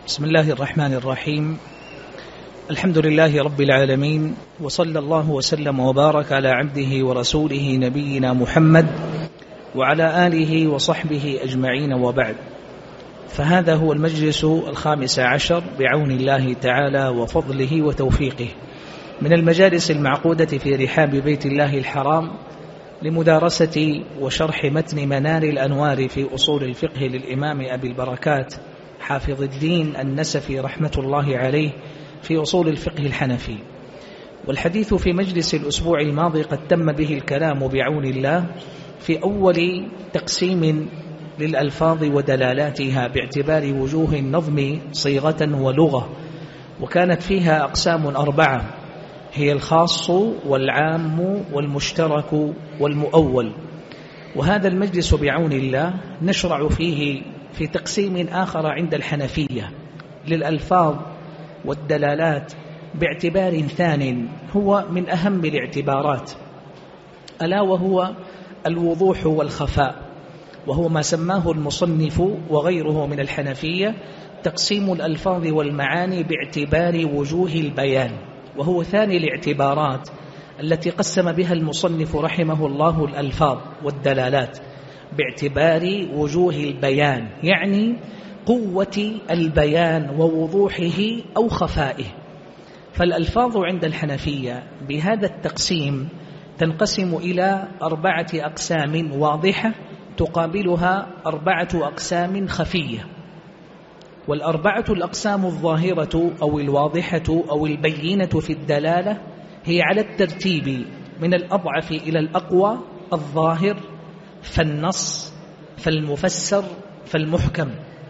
بسم الله الرحمن الرحيم. الحمد لله رب العالمين، وصلى الله وسلم وبارك على عبده ورسوله نبينا محمد وعلى آله وصحبه أجمعين، وبعد. فهذا هو المجلس 15 بعون الله تعالى وفضله وتوفيقه من المجالس المعقودة في رحاب بيت الله الحرام لمدارسة وشرح متن منار الأنوار في أصول الفقه للإمام أبي البركات حافظ الدين النسفي رحمة الله عليه في أصول الفقه الحنفي. والحديث في مجلس الأسبوع الماضي قد تم به الكلام بعون الله في أول تقسيم للألفاظ ودلالاتها باعتبار وجوه النظم صيغة ولغة، وكانت فيها أقسام 4، هي الخاص والعام والمشترك والمؤول. وهذا المجلس بعون الله نشرع فيه في تقسيم آخر عند الحنفية للألفاظ والدلالات باعتبار ثان هو من أهم الاعتبارات، ألا وهو الوضوح والخفاء، وهو ما سماه المصنف وغيره من الحنفية تقسيم الألفاظ والمعاني باعتبار وجوه البيان، وهو ثاني الاعتبارات التي قسم بها المصنف رحمه الله الألفاظ والدلالات باعتبار وجوه البيان، يعني قوة البيان ووضوحه أو خفائه. فالألفاظ عند الحنفية بهذا التقسيم تنقسم إلى 4 أقسام واضحة تقابلها 4 أقسام خفية. والأربعة الأقسام الظاهرة أو الواضحة أو البينة في الدلالة هي على الترتيب من الأضعف إلى الأقوى: الظاهر، فالنص، فالمفسر، فالمحكم.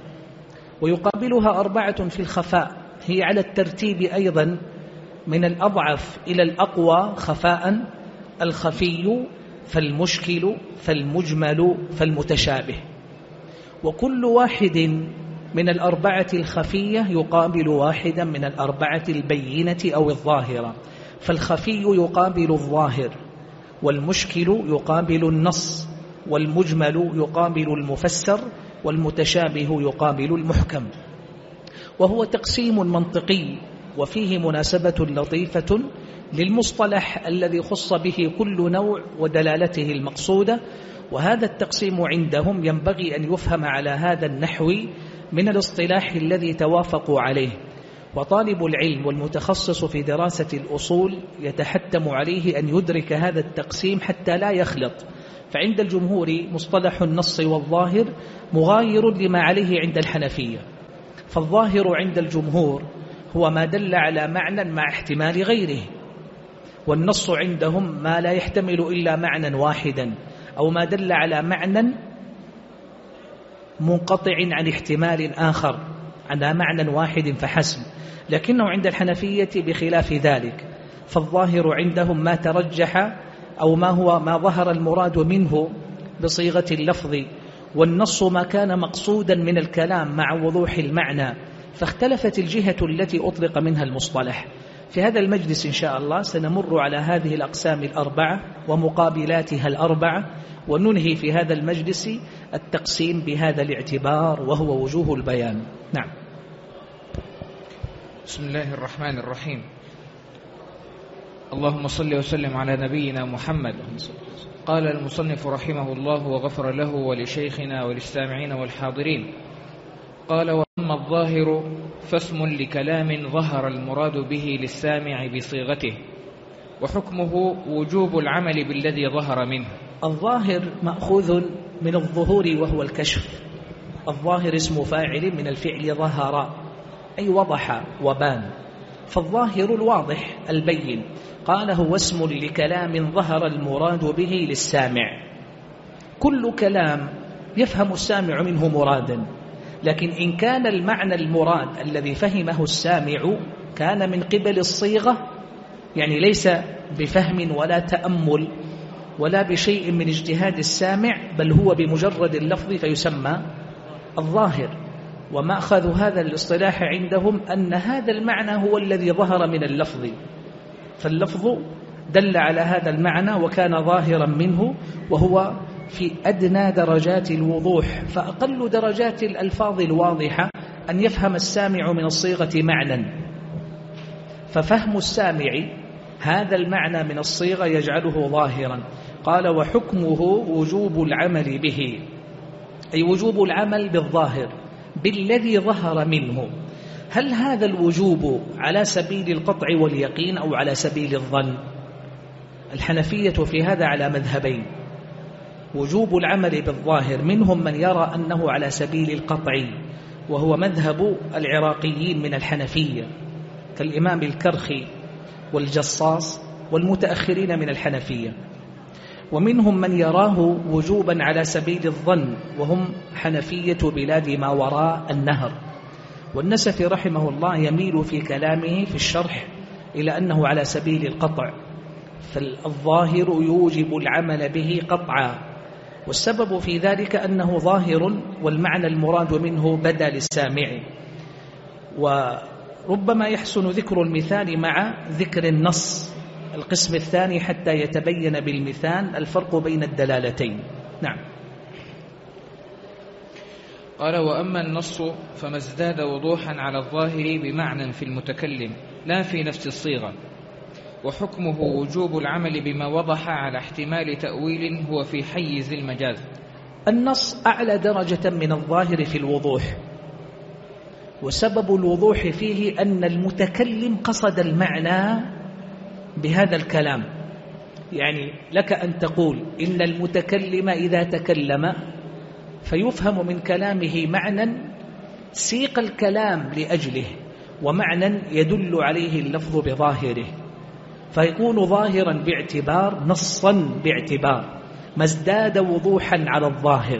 ويقابلها 4 في الخفاء، هي على الترتيب أيضا من الأضعف إلى الأقوى خفاء: الخفي، فالمشكل، فالمجمل، فالمتشابه. وكل واحد من 4 الخفية يقابل واحدا من 4 البينة أو الظاهرة، فالخفي يقابل الظاهر، والمشكل يقابل النص، والمجمل يقابل المفسر، والمتشابه يقابل المحكم. وهو تقسيم منطقي وفيه مناسبة لطيفة للمصطلح الذي خص به كل نوع ودلالته المقصودة. وهذا التقسيم عندهم ينبغي أن يفهم على هذا النحو من الاصطلاح الذي توافقوا عليه، وطالب العلم والمتخصص في دراسة الأصول يتحتم عليه أن يدرك هذا التقسيم حتى لا يخلط. فعند الجمهور مصطلح النص والظاهر مغاير لما عليه عند الحنفية، فالظاهر عند الجمهور هو ما دل على معنى مع احتمال غيره، والنص عندهم ما لا يحتمل إلا معنى واحدا، أو ما دل على معنى منقطع عن احتمال آخر على معنى واحد فحسب. لكنه عند الحنفية بخلاف ذلك، فالظاهر عندهم ما ترجح أو ما ظهر المراد منه بصيغة اللفظ، والنص ما كان مقصودا من الكلام مع وضوح المعنى، فاختلفت الجهة التي أطلق منها المصطلح. في هذا المجلس إن شاء الله سنمر على هذه الأقسام 4 ومقابلاتها 4، وننهي في هذا المجلس التقسيم بهذا الاعتبار وهو وجوه البيان. نعم. بسم الله الرحمن الرحيم. اللهم صل وسلم على نبينا محمد. قال المصنف رحمه الله وغفر له ولشيخنا وللسامعين والحاضرين. قال: وأما الظاهر فاسم لكلام ظهر المراد به للسامع بصيغته، وحكمه وجوب العمل بالذي ظهر منه. الظاهر مأخوذ من الظهور وهو الكشف. الظاهر اسم فاعل من الفعل ظهر، أي وضح وبان، فالظاهر الواضح البين. قال: هو اسم لكلام ظهر المراد به للسامع. كل كلام يفهم السامع منه مرادا، لكن إن كان المعنى المراد الذي فهمه السامع كان من قبل الصيغة، يعني ليس بفهم ولا تأمل ولا بشيء من اجتهاد السامع، بل هو بمجرد اللفظ، فيسمى الظاهر. ومأخذ هذا الاصطلاح عندهم أن هذا المعنى هو الذي ظهر من اللفظ، فاللفظ دل على هذا المعنى وكان ظاهرا منه، وهو في أدنى درجات الوضوح. فأقل درجات الألفاظ الواضحة أن يفهم السامع من الصيغة معنى، ففهم السامع هذا المعنى من الصيغة يجعله ظاهرا. قال وحكمه وجوب العمل به، أي وجوب العمل بالظاهر بالذي ظهر منه. هل هذا الوجوب على سبيل القطع واليقين أو على سبيل الظن؟ الحنفية في هذا على مذهبين: وجوب العمل بالظاهر منهم من يرى أنه على سبيل القطع، وهو مذهب العراقيين من الحنفية كالإمام الكرخي والجصاص والمتأخرين من الحنفية، ومنهم من يراه وجوبا على سبيل الظن وهم حنفية بلاد ما وراء النهر. والنسفي رحمه الله يميل في كلامه في الشرح إلى أنه على سبيل القطع، فالظاهر يوجب العمل به قطعا، والسبب في ذلك أنه ظاهر والمعنى المراد منه بدا للسامع. وربما يحسن ذكر المثال مع ذكر النص القسم الثاني حتى يتبين بالمثال الفرق بين الدلالتين. نعم. قال وأما النص فما ازداد وضوحا على الظاهر بمعنى في المتكلم لا في نفس الصيغة، وحكمه وجوب العمل بما وضح على احتمال تأويل هو في حيز المجاز. النص أعلى درجة من الظاهر في الوضوح، وسبب الوضوح فيه أن المتكلم قصد المعنى بهذا الكلام. يعني لك أن تقول إن المتكلم إذا تكلم فيفهم من كلامه معنى سيق الكلام لأجله، ومعنى يدل عليه اللفظ بظاهره، فيكون ظاهرا باعتبار نصا باعتبار، ما ازداد وضوحا على الظاهر.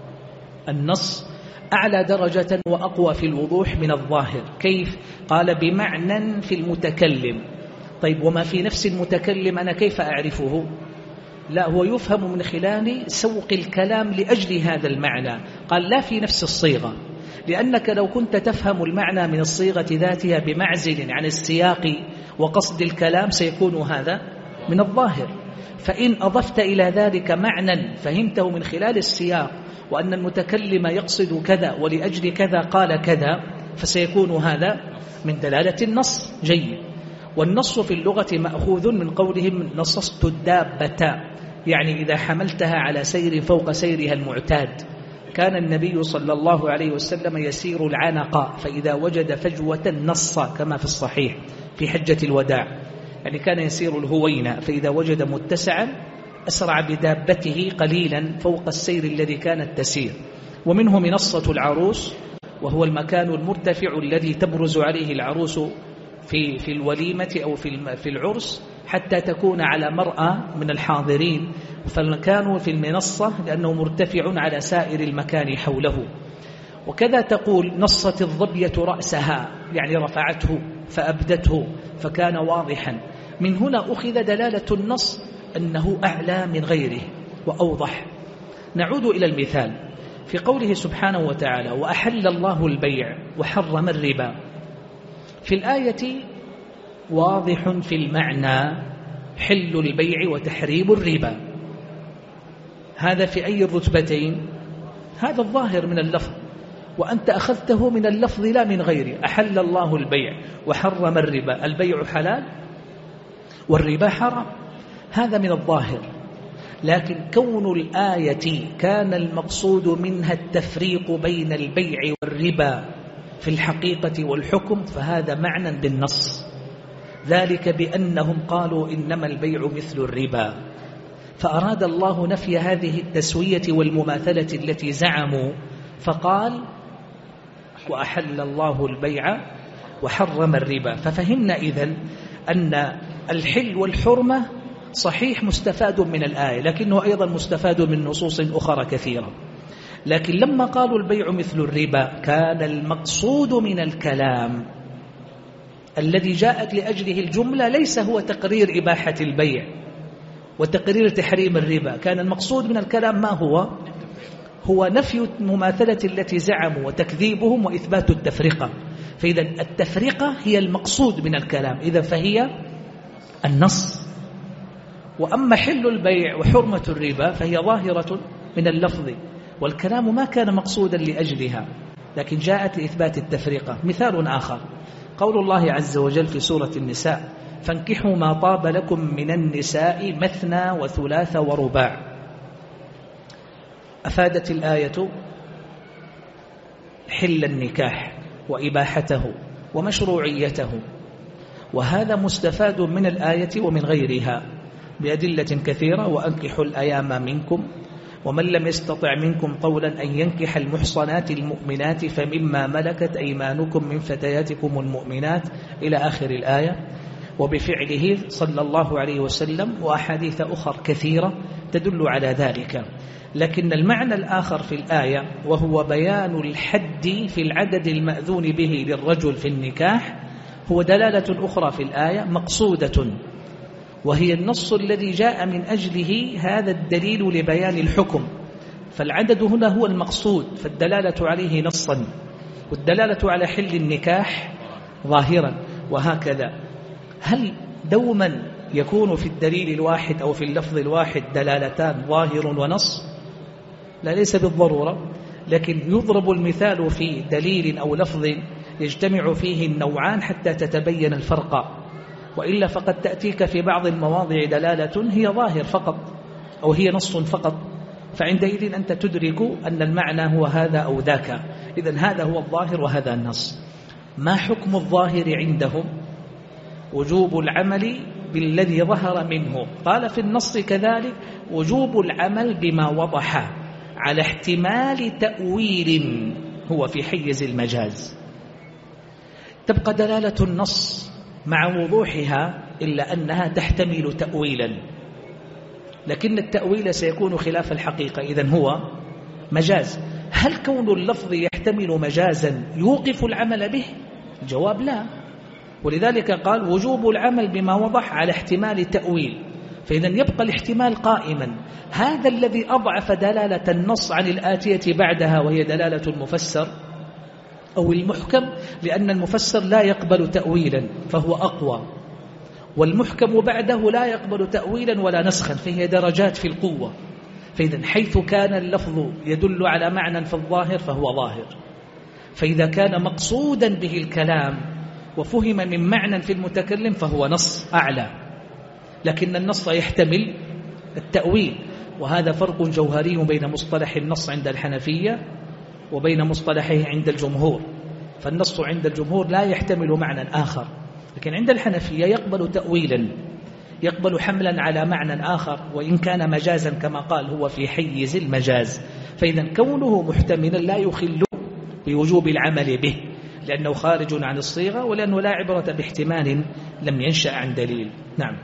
النص أعلى درجة وأقوى في الوضوح من الظاهر. كيف؟ قال بمعنى في المتكلم. طيب وما في نفس المتكلم أنا كيف أعرفه؟ لا، هو يفهم من خلال سوق الكلام لأجل هذا المعنى. قال لا في نفس الصيغة، لأنك لو كنت تفهم المعنى من الصيغة ذاتها بمعزل عن السياق وقصد الكلام سيكون هذا من الظاهر. فإن أضفت إلى ذلك معنى فهمته من خلال السياق وأن المتكلم يقصد كذا ولأجل كذا قال كذا، فسيكون هذا من دلالة النص. جيد. والنص في اللغة مأخوذ من قولهم نصصت الدابة، يعني إذا حملتها على سير فوق سيرها المعتاد. كان النبي صلى الله عليه وسلم يسير العنق فإذا وجد فجوة نص، كما في الصحيح في حجة الوداع، يعني كان يسير الهوينة فإذا وجد متسعا أسرع بدابته قليلا فوق السير الذي كانت تسير. ومنه منصة العروس، وهو المكان المرتفع الذي تبرز عليه العروس في الوليمة أو في العرس حتى تكون على مرأى من الحاضرين، فكانوا في المنصة لأنه مرتفع على سائر المكان حوله. وكذا تقول نصت الظبية رأسها، يعني رفعته فأبدته فكان واضحا. من هنا أخذ دلالة النص أنه أعلى من غيره وأوضح. نعود إلى المثال في قوله سبحانه وتعالى وأحل الله البيع وحرم الربا. في الآية واضح في المعنى حل البيع وتحريم الربا. هذا في أي الرتبتين؟ هذا الظاهر من اللفظ، وأنت أخذته من اللفظ لا من غيره. أحل الله البيع وحرم الربا، البيع حلال والربا حرام، هذا من الظاهر. لكن كون الآية كان المقصود منها التفريق بين البيع والربا في الحقيقة والحكم، فهذا معنى بالنص، ذلك بأنهم قالوا إنما البيع مثل الربا، فأراد الله نفي هذه التسوية والمماثلة التي زعموا، فقال وأحل الله البيع وحرم الربا. ففهمنا إذن أن الحل والحرمة صحيح مستفاد من الآية، لكنه أيضا مستفاد من نصوص أخرى كثيرة. لكن لما قالوا البيع مثل الربا كان المقصود من الكلام الذي جاءت لأجله الجملة ليس هو تقرير إباحة البيع وتقرير تحريم الربا، كان المقصود من الكلام ما هو نفي المماثلة التي زعموا وتكذيبهم وإثبات التفرقة. فإذا التفرقة هي المقصود من الكلام، إذا فهي النص. وأما حل البيع وحرمة الربا فهي ظاهرة من اللفظ، والكلام ما كان مقصودا لأجلها، لكن جاءت لإثبات التفرقة. مثال آخر قول الله عز وجل في سورة النساء: فانكحوا ما طاب لكم من النساء مثنى وثلاث ورباع. أفادت الآية حل النكاح وإباحته ومشروعيته، وهذا مستفاد من الآية ومن غيرها بأدلة كثيرة: وأنكحوا الأيام منكم ومن لم يستطع منكم طولا أن ينكح المحصنات المؤمنات فمما ملكت أيمانكم من فتياتكم المؤمنات إلى آخر الآية. وبفعله صلى الله عليه وسلم وأحاديث أخرى كثيرة تدل على ذلك. لكن المعنى الآخر في الآية وهو بيان الحد في العدد المأذون به للرجل في النكاح هو دلالة أخرى في الآية مقصودة، وهي النص الذي جاء من أجله هذا الدليل لبيان الحكم، فالعدد هنا هو المقصود، فالدلالة عليه نصا، والدلالة على حل النكاح ظاهرا. وهكذا هل دوما يكون في الدليل الواحد أو في اللفظ الواحد دلالتان ظاهر ونص؟ لا، ليس بالضرورة، لكن يضرب المثال في دليل أو لفظ يجتمع فيه النوعان حتى تتبين الفرق، وإلا فقد تأتيك في بعض المواضع دلالة هي ظاهر فقط أو هي نص فقط، فعندئذ أنت تدرك أن المعنى هو هذا أو ذاك. إذن هذا هو الظاهر وهذا النص. ما حكم الظاهر عندهم؟ وجوب العمل بالذي ظهر منه. قال في النص كذلك وجوب العمل بما وضح على احتمال تأويل هو في حيز المجاز. تبقى دلالة النص مع وضوحها إلا أنها تحتمل تأويلا، لكن التأويل سيكون خلاف الحقيقة، إذن هو مجاز. هل كون اللفظ يحتمل مجازا يوقف العمل به؟ الجواب لا، ولذلك قال وجوب العمل بما وضح على احتمال تأويل، فإذا يبقى الاحتمال قائما. هذا الذي أضعف دلالة النص عن الآتية بعدها وهي دلالة المفسر أو المحكم، لأن المفسر لا يقبل تأويلا فهو أقوى، والمحكم بعده لا يقبل تأويلا ولا نسخا، فهي درجات في القوة. فإذا حيث كان اللفظ يدل على معنى في الظاهر فهو ظاهر، فإذا كان مقصودا به الكلام وفهم من معنى في المتكلم فهو نص أعلى، لكن النص يحتمل التأويل، وهذا فرق جوهري بين مصطلح النص عند الحنفية وبين مصطلحه عند الجمهور. فالنص عند الجمهور لا يحتمل معنى آخر، لكن عند الحنفية يقبل تأويلا، يقبل حملا على معنى آخر وإن كان مجازا كما قال هو في حيز المجاز. فإذا كونه محتملا لا يخل بوجوب العمل به، لأنه خارج عن الصيغة ولأنه لا عبرة باحتمال لم ينشأ عن دليل. نعم.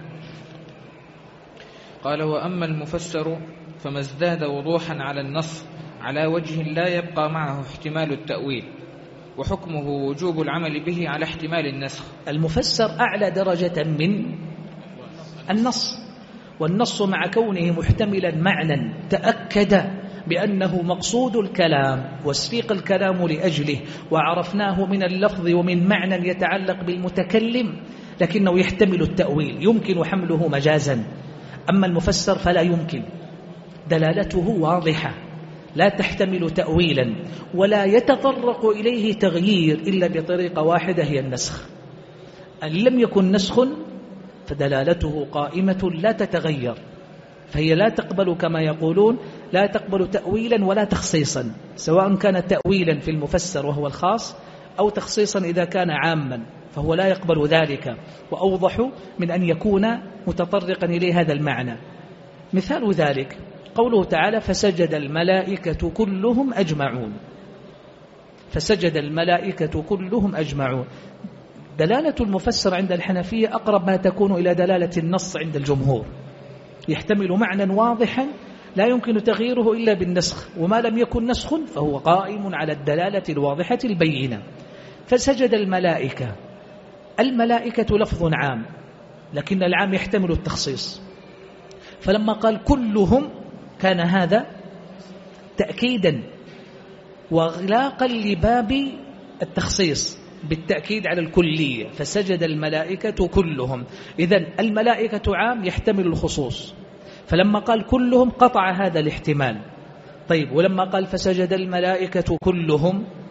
قال وأما المفسر فما ازداد وضوحا على النص على وجه لا يبقى معه احتمال التأويل، وحكمه وجوب العمل به على احتمال النسخ. المفسر أعلى درجة من النص، والنص مع كونه محتملا معنى تأكد بأنه مقصود الكلام وسيق الكلام لأجله، وعرفناه من اللفظ ومن معنى يتعلق بالمتكلم، لكنه يحتمل التأويل، يمكن حمله مجازا. أما المفسر فلا يمكن، دلالته واضحة لا تحتمل تأويلا ولا يتطرق إليه تغيير إلا بطريقة واحدة هي النسخ. أن لم يكن نسخ فدلالته قائمة لا تتغير، فهي لا تقبل كما يقولون لا تقبل تأويلا ولا تخصيصا، سواء كان تأويلا في المفسر وهو الخاص أو تخصيصا إذا كان عاما، فهو لا يقبل ذلك، وأوضح من أن يكون متطرقا إليه هذا المعنى. مثال ذلك قوله تعالى فسجد الملائكة كلهم أجمعون، فسجد الملائكة كلهم أجمعون. دلالة المفسر عند الحنفية أقرب ما تكون إلى دلالة النص عند الجمهور، يحتمل معنى واضحا لا يمكن تغييره إلا بالنسخ، وما لم يكن نسخ فهو قائم على الدلالة الواضحة البينة. فسجد الملائكة، الملائكة لفظ عام لكن العام يحتمل التخصيص، فلما قال كلهم كان هذا تأكيدا وإغلاقا لباب التخصيص بالتأكيد على الكلية، فسجد الملائكة كلهم. إذن الملائكة عام يحتمل الخصوص، فلما قال كلهم قطع هذا الاحتمال. طيب ولما قال فسجد الملائكة كلهم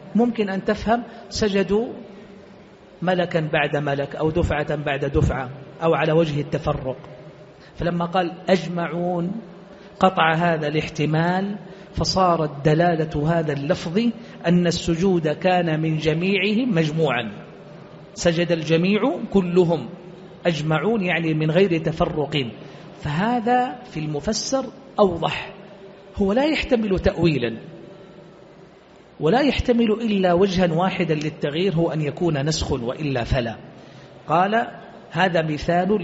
ممكن أن تفهم سجدوا ملكا بعد ملك أو دفعة بعد دفعة أو على وجه التفرق. فلما قال أجمعون قطع هذا الاحتمال، فصارت دلالة هذا اللفظ أن السجود كان من جميعهم مجموعا، سجد الجميع كلهم، أجمعون يعني من غير تفرق. فهذا في المفسر أوضح، هو لا يحتمل تأويلا ولا يحتمل إلا وجها واحدا للتغيير، هو أن يكون نسخ وإلا فلا. قال هذا مثال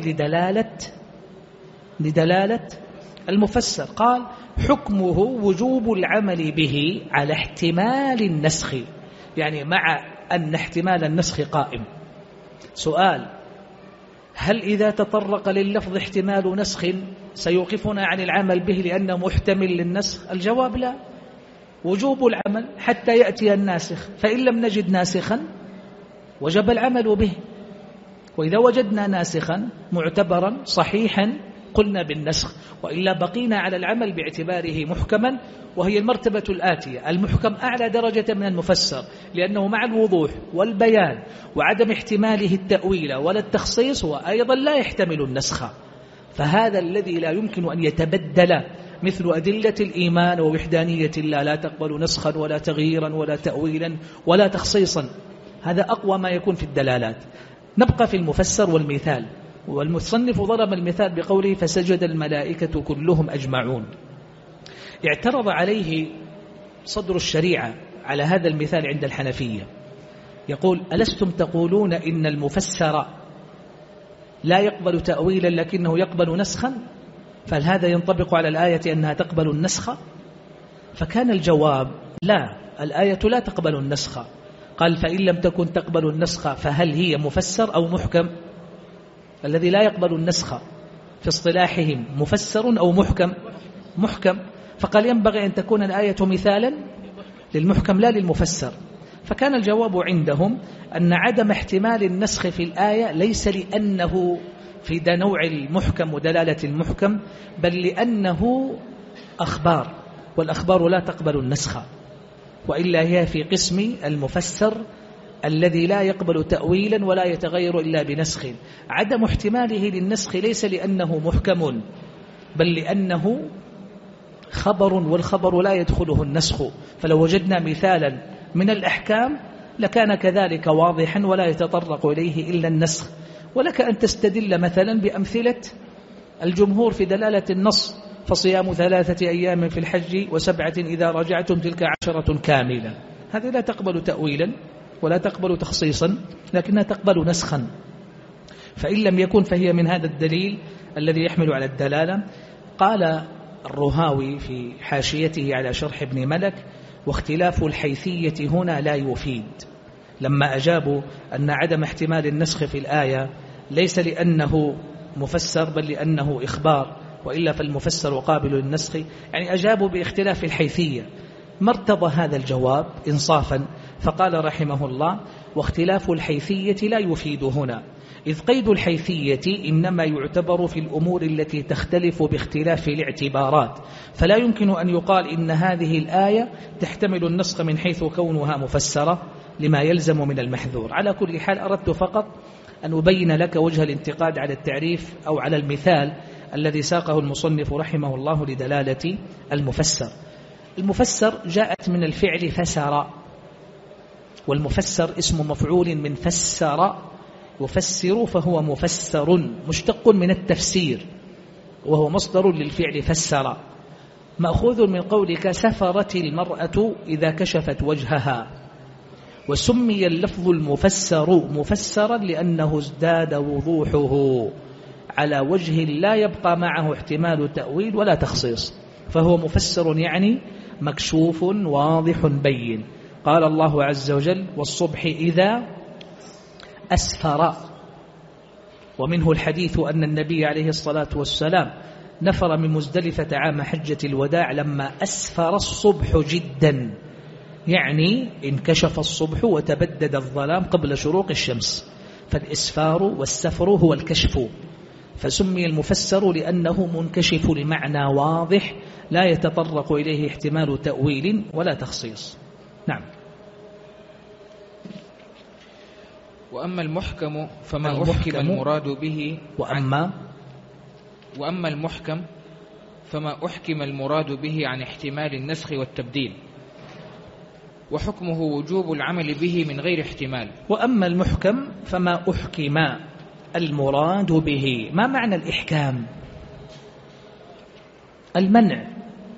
لدلالة المفسر. قال حكمه وجوب العمل به على احتمال النسخ، يعني مع أن احتمال النسخ قائم. سؤال: هل إذا تطرق لللفظ احتمال نسخ سيوقفنا عن العمل به لأنه محتمل للنسخ؟ الجواب لا، وجوب العمل حتى يأتي الناسخ، فإن لم نجد ناسخا وجب العمل به، وإذا وجدنا ناسخا معتبرا صحيحا قلنا بالنسخ، وإلا بقينا على العمل باعتباره محكما، وهي المرتبة الآتية. المحكم أعلى درجة من المفسر، لأنه مع الوضوح والبيان وعدم احتماله التأويل ولا التخصيص وأيضا لا يحتمل النسخ، فهذا الذي لا يمكن أن يتبدل، مثل أدلة الإيمان ووحدانية الله لا تقبل نسخا ولا تغييرا ولا تأويلا ولا تخصيصا، هذا أقوى ما يكون في الدلالات. نبقى في المفسر والمثال، والمصنف ضرب المثال بقوله فسجد الملائكة كلهم أجمعون. اعترض عليه صدر الشريعة على هذا المثال عند الحنفية، يقول ألستم تقولون إن المفسر لا يقبل تأويلا لكنه يقبل نسخا، فهل هذا ينطبق على الآية أنها تقبل النسخ؟ فكان الجواب لا، الآية لا تقبل النسخ. قال فإن لم تكن تقبل النسخ فهل هي مفسر أو محكم؟ الذي لا يقبل النسخ في اصطلاحهم مفسر أو محكم. فقال ينبغي أن تكون الآية مثالا للمحكم لا للمفسر. فكان الجواب عندهم أن عدم احتمال النسخ في الآية ليس لأنه في نوع المحكم ودلالة المحكم، بل لأنه أخبار، والأخبار لا تقبل النسخ، وإلا هي في قسم المفسر الذي لا يقبل تأويلا ولا يتغير إلا بنسخ. عدم احتماله للنسخ ليس لأنه محكم، بل لأنه خبر، والخبر لا يدخله النسخ. فلو وجدنا مثالا من الأحكام لكان كذلك واضحا ولا يتطرق إليه إلا النسخ. ولك أن تستدل مثلا بأمثلة الجمهور في دلالة النص، فصيام 3 أيام في الحج و7 إذا رجعتم تلك 10 كاملة. هذه لا تقبل تأويلا ولا تقبل تخصيصا، لكنها تقبل نسخا. فإن لم يكن فهي من هذا الدليل الذي يحمل على الدلالة. قال الرهاوي في حاشيته على شرح ابن ملك واختلاف الحيثية هنا لا يفيد، لما أجابوا أن عدم احتمال النسخ في الآية ليس لأنه مفسر بل لأنه إخبار، وإلا فالمفسر قابل للنسخ، يعني أجابوا باختلاف الحيثية. ما ارتضى هذا الجواب إنصافا، فقال رحمه الله واختلاف الحيثية لا يفيد هنا، إذ قيد الحيثية إنما يعتبر في الأمور التي تختلف باختلاف الاعتبارات، فلا يمكن أن يقال إن هذه الآية تحتمل النسخ من حيث كونها مفسرة لما يلزم من المحذور. على كل حال أردت فقط أن أبين لك وجه الانتقاد على التعريف أو على المثال الذي ساقه المصنف رحمه الله لدلالة المفسر. المفسر جاءت من الفعل فسر، والمفسر اسم مفعول من فسر يفسر، فهو مفسر مشتق من التفسير، وهو مصدر للفعل فسر، مأخوذ من قولك سفرت المرأة إذا كشفت وجهها. وسمي اللفظ المفسر مفسرا لأنه ازداد وضوحه على وجه لا يبقى معه احتمال تأويل ولا تخصيص، فهو مفسر يعني مكشوف واضح بين. قال الله عز وجل والصبح إذا أسفر، ومنه الحديث أن النبي عليه الصلاة والسلام نفر من مزدلفة عام حجة الوداع لما أسفر الصبح جدا، يعني انكشف الصبح وتبدد الظلام قبل شروق الشمس، فالإسفار والسفر هو الكشف، فسمي المفسر لأنه منكشف لمعنى واضح لا يتطرق إليه احتمال تأويل ولا تخصيص. نعم. وأما المحكم فما أحكم المراد به وأما المحكم فما أحكم المراد به عن احتمال النسخ والتبديل، وحكمه وجوب العمل به من غير احتمال. وأما المحكم فما أحكم المراد به. ما معنى الإحكام؟ المنع،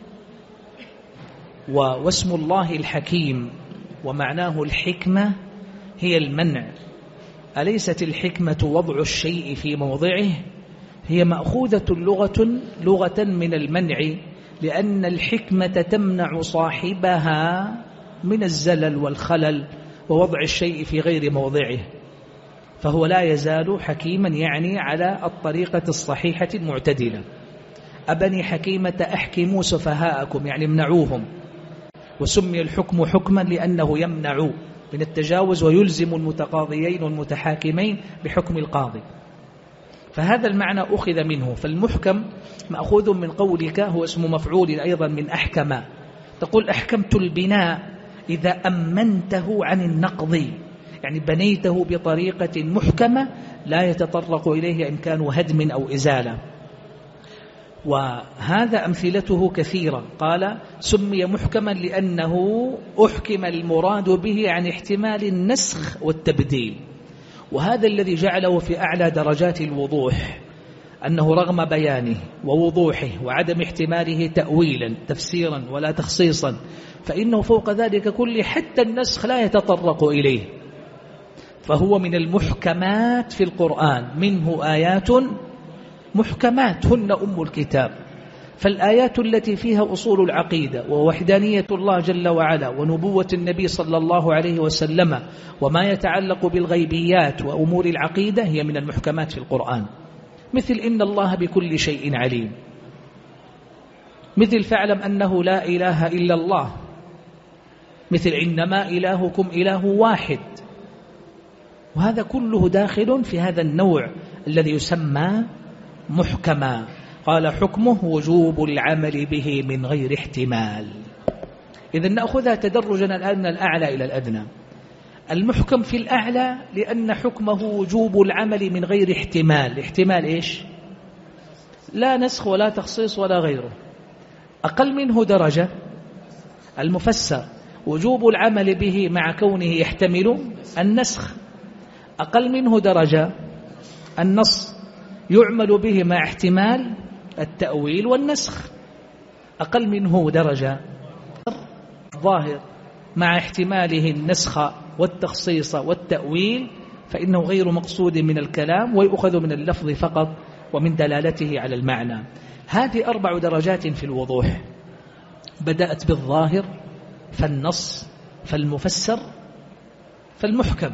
واسم الله الحكيم ومعناه الحكمة هي المنع. أليست الحكمة وضع الشيء في موضعه؟ هي مأخوذة لغة من المنع، لأن الحكمة تمنع صاحبها من الزلل والخلل ووضع الشيء في غير موضعه، فهو لا يزال حكيما، يعني على الطريقة الصحيحة المعتدلة. أبني حكيمة أحكموا سفهاءكم، يعني امنعوهم. وسمي الحكم حكما لأنه يمنع من التجاوز ويلزم المتقاضيين والمتحاكمين بحكم القاضي، فهذا المعنى أخذ منه. فالمحكم مأخوذ من قولك، هو اسم مفعول أيضا من أحكم. تقول أحكمت البناء إذا أمنته عن النقض، يعني بنيته بطريقة محكمة لا يتطرق إليه إمكان هدم أو إزالة. وهذا أمثلته كثيرة. قال سمي محكما لأنه أحكم المراد به عن احتمال النسخ والتبديل، وهذا الذي جعله في أعلى درجات الوضوح، أنه رغم بيانه ووضوحه وعدم احتماله تأويلا تفسيرا ولا تخصيصا، فإنه فوق ذلك كله حتى النسخ لا يتطرق إليه، فهو من المحكمات في القرآن. منه آيات محكمات هن أم الكتاب، فالآيات التي فيها أصول العقيدة ووحدانية الله جل وعلا ونبوة النبي صلى الله عليه وسلم وما يتعلق بالغيبيات وأمور العقيدة هي من المحكمات في القرآن، مثل إن الله بكل شيء عليم، مثل فاعلم أنه لا إله إلا الله، مثل إنما إلهكم إله واحد. وهذا كله داخل في هذا النوع الذي يسمى محكما. قال حكمه وجوب العمل به من غير احتمال. إذن نأخذها تدرجا الآن من الأعلى إلى الأدنى. المحكم في الأعلى لأن حكمه وجوب العمل من غير احتمال. احتمال إيش؟ لا نسخ ولا تخصيص ولا غيره. أقل منه درجة المفسر وجوب العمل به مع كونه يحتمل النسخ. أقل منه درجة النص يعمل به مع احتمال التأويل والنسخ. أقل منه درجة ظاهر مع احتماله النسخ والتخصيص والتأويل، فإنه غير مقصود من الكلام ويؤخذ من اللفظ فقط ومن دلالته على المعنى. هذه 4 درجات في الوضوح. بدأت بالظاهر، فالنص، فالمفسر، فالمحكم.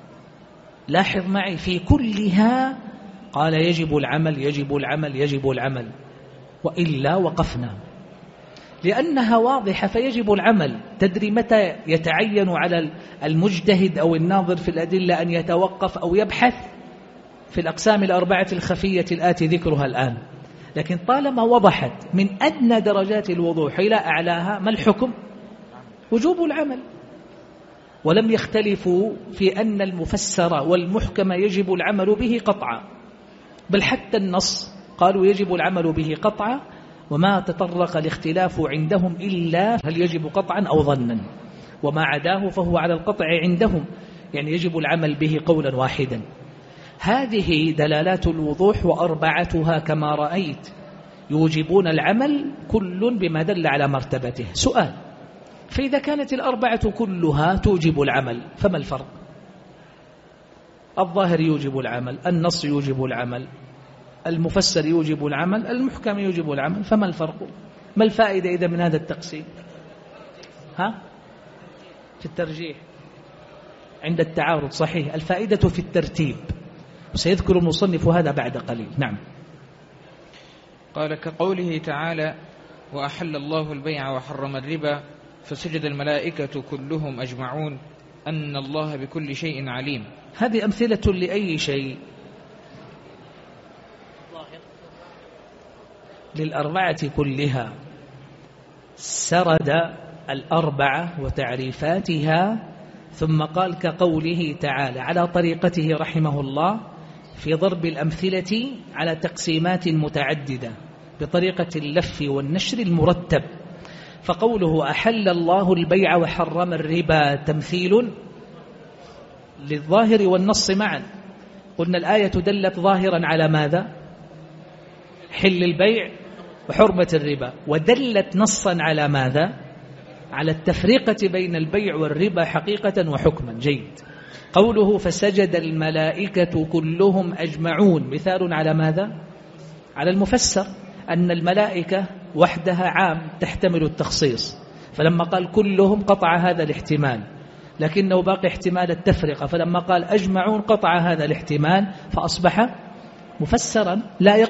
لاحظ معي في كلها قال يجب العمل يجب العمل يجب العمل، وإلا وقفنا، لأنها واضحة فيجب العمل. تدري متى يتعين على المجتهد أو الناظر في الأدلة أن يتوقف أو يبحث؟ في الأقسام 4 الخفية الآتي ذكرها الآن. لكن طالما وضحت من أدنى درجات الوضوح إلى أعلاها، ما الحكم؟ وجوب العمل. ولم يختلفوا في أن المفسر والمحكم يجب العمل به قطعا، بل حتى النص قالوا يجب العمل به قطعا، وما تطرق الاختلاف عندهم إلا هل يجب قطعا أو ظنا، وما عداه فهو على القطع عندهم، يعني يجب العمل به قولا واحدا. هذه دلالات الوضوح، و4 كما رأيت يوجبون العمل كل بما دل على مرتبته. سؤال: فإذا كانت 4 كلها توجب العمل فما الفرق؟ الظاهر يوجب العمل، النص يوجب العمل، المفسر يوجب العمل، المحكم يوجب العمل، فما الفرق؟ ما الفائدة إذا من هذا التقسيم؟ في الترجيح عند التعارض. صحيح، الفائدة في الترتيب، وسيذكر المصنف هذا بعد قليل. نعم. قال كقوله تعالى: وأحل الله البيع وحرم الربا فسجد الملائكة كلهم أجمعون أن الله بكل شيء عليم. هذه أمثلة لأي شيء؟ لل4 كلها. سرد 4 وتعريفاتها ثم قال كقوله تعالى على طريقته رحمه الله في ضرب الأمثلة على تقسيمات متعددة بطريقة اللف والنشر المرتب. فقوله أحل الله البيع وحرم الربا تمثيل للظاهر والنص معا. قلنا الآية دلت ظاهرا على ماذا؟ حل البيع وحرمة الربا، ودلت نصا على ماذا؟ على التفرقة بين البيع والربا حقيقة وحكما. جيد. قوله فسجد الملائكة كلهم أجمعون مثال على ماذا؟ على المفسر، أن الملائكة وحدها عام تحتمل التخصيص، فلما قال كلهم قطع هذا الاحتمال، لكنه باقي احتمال التفرقة، فلما قال أجمعون قطع هذا الاحتمال فأصبح مفسرا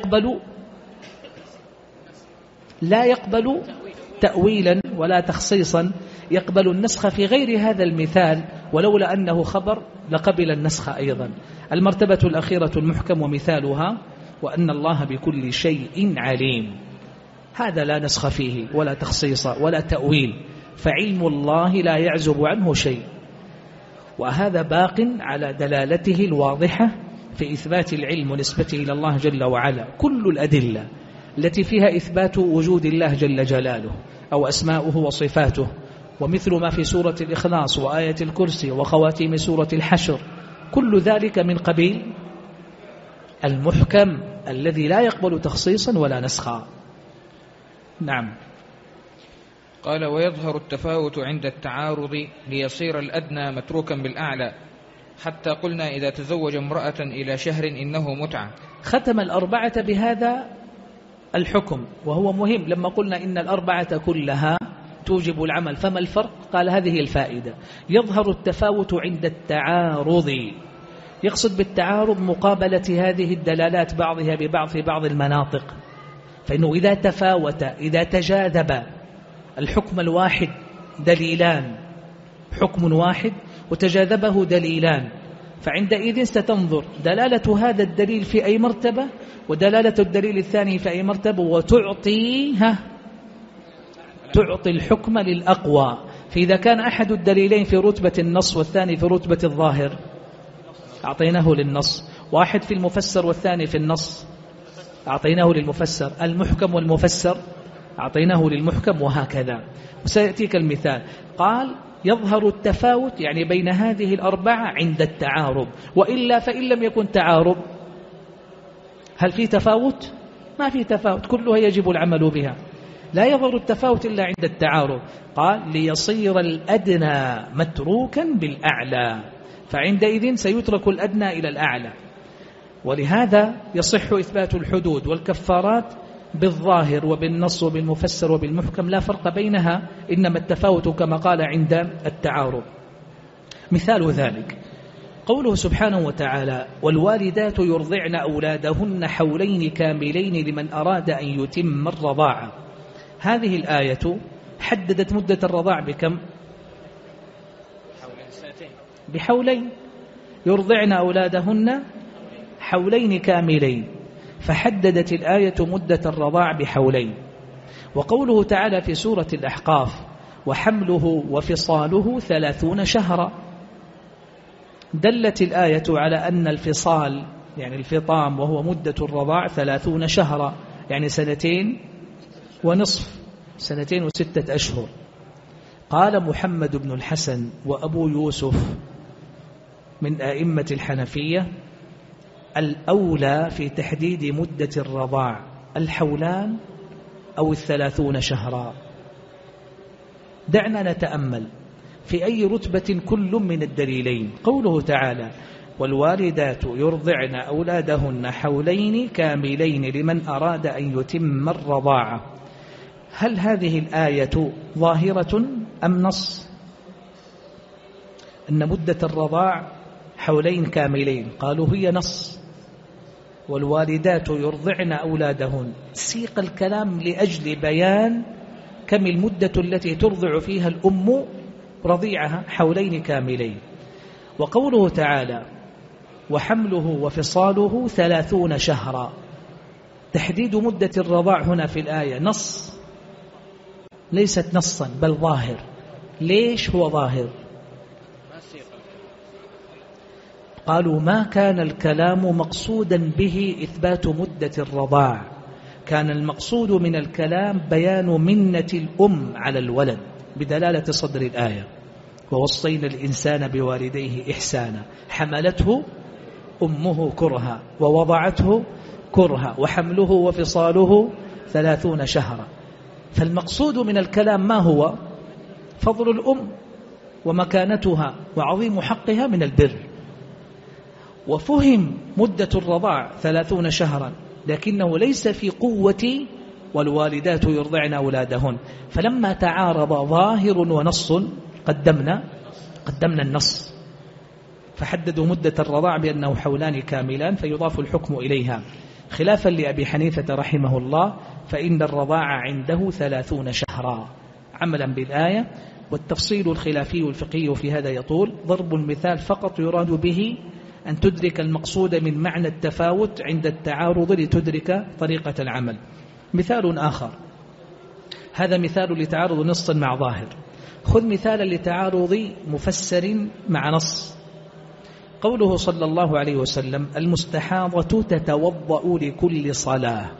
لا يقبل تأويلا ولا تخصيصا، يقبل النسخ في غير هذا المثال، ولولا أنه خبر لقبل النسخ أيضا. المرتبة الأخيرة المحكم ومثالها وأن الله بكل شيء عليم. هذا لا نسخ فيه ولا تخصيص ولا تأويل، فعلم الله لا يعزب عنه شيء، وهذا باق على دلالته الواضحة في إثبات العلم ونسبته إلى الله جل وعلا. كل الأدلة التي فيها إثبات وجود الله جل جلاله أو أسماؤه وصفاته، ومثل ما في سورة الإخلاص وآية الكرسي وخواتيم سورة الحشر، كل ذلك من قبيل المحكم الذي لا يقبل تخصيصا ولا نسخا. نعم. قال ويظهر التفاوت عند التعارض ليصير الأدنى متروكا بالأعلى، حتى قلنا إذا تزوج امرأة إلى شهر إنه متعة. ختم الأربعة بهذا الحكم، وهو مهم. لما قلنا إن الأربعة كلها توجب العمل، فما الفرق؟ قال هذه الفائدة: يظهر التفاوت عند التعارض. يقصد بالتعارض مقابلة هذه الدلالات بعضها ببعض في بعض المناطق، فإنه إذا تفاوت، إذا تجاذب الحكم الواحد دليلان، حكم واحد وتجاذبه دليلان، فعندئذ ستنظر دلالة هذا الدليل في أي مرتبة ودلالة الدليل الثاني في أي مرتبة، تعطي الحكم للأقوى. فإذا كان أحد الدليلين في رتبة النص والثاني في رتبة الظاهر أعطيناه للنص، واحد في المفسر والثاني في النص أعطيناه للمفسر، المحكم والمفسر أعطيناه للمحكم، وهكذا. وسيأتيك المثال. قال يظهر التفاوت يعني بين هذه الأربعة عند التعارض، وإلا فإن لم يكن تعارض هل في تفاوت؟ ما في تفاوت، كلها يجب العمل بها. لا يظهر التفاوت إلا عند التعارض. قال ليصير الأدنى متروكا بالأعلى، فعندئذ سيترك الأدنى إلى الأعلى. ولهذا يصح إثبات الحدود والكفارات بالظاهر وبالنص وبالمفسر وبالمحكم، لا فرق بينها، إنما التفاوت كما قال عند التعارض. مثال ذلك قوله سبحانه وتعالى: والوالدات يرضعن أولادهن حولين كاملين لمن أراد أن يتم الرضاعة. هذه الآية حددت مدة الرضاع بكم؟ بحولين. يرضعن أولادهن حولين كاملين، فحددت الآية مدة الرضاع بحولين. وقوله تعالى في سورة الأحقاف: وحمله وفصاله 30 شهرا، دلت الآية على أن الفصال يعني الفطام وهو مدة الرضاع 30 شهرا، يعني 2.5 سنة، 2 و6 أشهر. قال محمد بن الحسن وأبو يوسف من أئمة الحنفية: الأولى في تحديد مدة الرضاع الحولان أو 30 شهرا. دعنا نتأمل في أي رتبة كل من الدليلين. قوله تعالى: والوالدات يرضعن أولادهن حولين كاملين لمن أراد أن يتم الرضاعة، هل هذه الآية ظاهرة أم نص؟ أن مدة الرضاع حولين كاملين، قالوا هي نص. والوالدات يرضعن أولادهن، سيق الكلام لأجل بيان كم المدة التي ترضع فيها الأم رضيعها، حولين كاملين. وقوله تعالى: وحمله وفصاله 30 شهرا، تحديد مدة الرضاع هنا في الآية نص، ليست نصا بل ظاهر. ليش هو ظاهر؟ قالوا ما كان الكلام مقصودا به إثبات مدة الرضاع، كان المقصود من الكلام بيان منة الأم على الولد بدلالة صدر الآية: ووصينا الإنسان بوالديه إحسانا حملته أمه كرها ووضعته كرها وحمله وفصاله 30 شهرا. فالمقصود من الكلام ما هو؟ فضل الأم ومكانتها وعظيم حقها من البر. وفهم مدة الرضاع 30 شهرا، لكنه ليس في قوة والوالدات يرضعن أولادهن. فلما تعارض ظاهر ونص قدمنا النص، فحددوا مدة الرضاع بأنه حولان كاملان فيضاف الحكم إليها، خلافا لأبي حنيفة رحمه الله فإن الرضاع عنده 30 شهرا عملا بالآية. والتفصيل الخلافي الفقهي في هذا يطول. ضرب المثال فقط يراد به أن تدرك المقصود من معنى التفاوت عند التعارض لتدرك طريقة العمل. مثال آخر، هذا مثال لتعارض نص مع ظاهر. خذ مثالا لتعارض مفسر مع نص. قوله صلى الله عليه وسلم: المستحاضة تتوضأ لكل صلاة،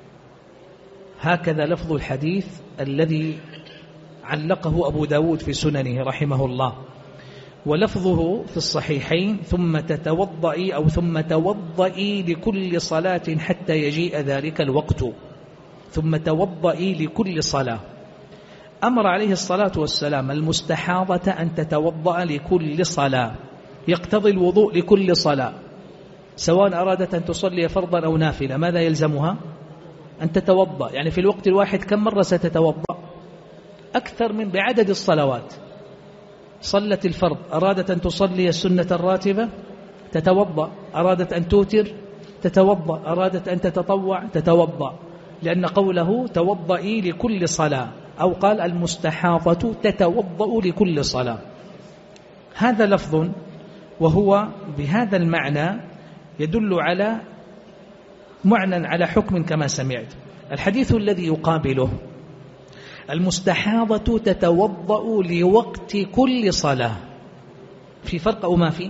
هكذا لفظ الحديث الذي علقه أبو داود في سننه رحمه الله، ولفظه في الصحيحين: ثم تتوضئي أو ثم توضئي لكل صلاة حتى يجيء ذلك الوقت. ثم توضئي لكل صلاة. أمر عليه الصلاة والسلام المستحاضة أن تتوضأ لكل صلاة، يقتضي الوضوء لكل صلاة، سواء أرادت أن تصلي فرضا أو نافلة. ماذا يلزمها؟ أن تتوضأ. يعني في الوقت الواحد كم مرة ستتوضأ؟ أكثر من بعدد الصلوات. صلت الفرض، أرادت أن تصلي السنة الراتبة تتوضأ، أرادت أن توتر تتوضأ، أرادت أن تتطوع تتوضأ، لأن قوله توضئي لكل صلاة، أو قال المستحاضة تتوضأ لكل صلاة. هذا لفظ وهو بهذا المعنى يدل على معنى على حكم كما سمعت. الحديث الذي يقابله: المستحاضة تتوضأ لوقت كل صلاة، في فرق أو ما في؟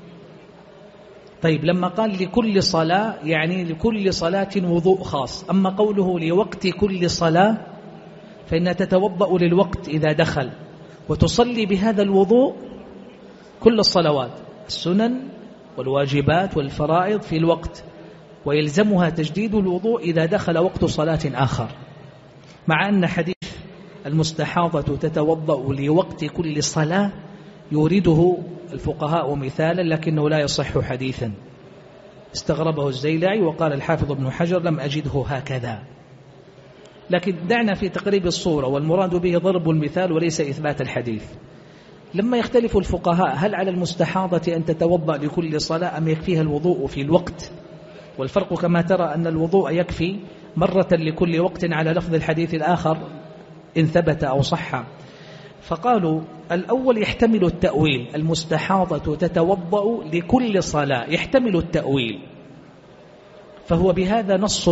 طيب، لما قال لكل صلاة يعني لكل صلاة وضوء خاص. أما قوله لوقت كل صلاة فإنها تتوضأ للوقت إذا دخل، وتصلي بهذا الوضوء كل الصلوات السنن والواجبات والفرائض في الوقت، ويلزمها تجديد الوضوء إذا دخل وقت صلاة آخر. مع أن حديث المستحاضة تتوضأ لوقت كل صلاة يورده الفقهاء مثالا، لكنه لا يصح حديثا. استغربه الزيلعي وقال الحافظ ابن حجر: لم أجده هكذا. لكن دعنا في تقريب الصورة، والمراد به ضرب المثال وليس إثبات الحديث. لما يختلف الفقهاء هل على المستحاضة أن تتوضأ لكل صلاة أم يكفيها الوضوء في الوقت؟ والفرق كما ترى أن الوضوء يكفي مرة لكل وقت على لفظ الحديث الآخر إن ثبت أو صح. فقالوا الأول يحتمل التأويل، المستحاضة تتوضأ لكل صلاة، يحتمل التأويل، فهو بهذا نص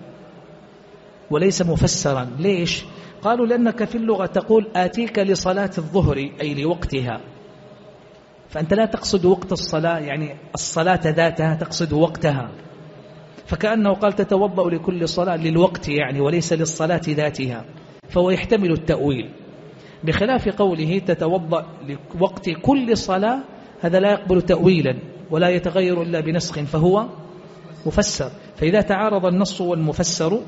وليس مفسرا. ليش؟ قالوا لأنك في اللغة تقول آتيك لصلاة الظهر أي لوقتها، فأنت لا تقصد وقت الصلاة يعني الصلاة ذاتها، تقصد وقتها، فكأنه قال تتوضأ لكل صلاة للوقت يعني وليس للصلاة ذاتها، فهو يحتمل التأويل. بخلاف قوله تتوضأ لوقت كل صلاة، هذا لا يقبل تأويلا ولا يتغير إلا بنسخ، فهو مفسر. فإذا تعارض النص والمفسر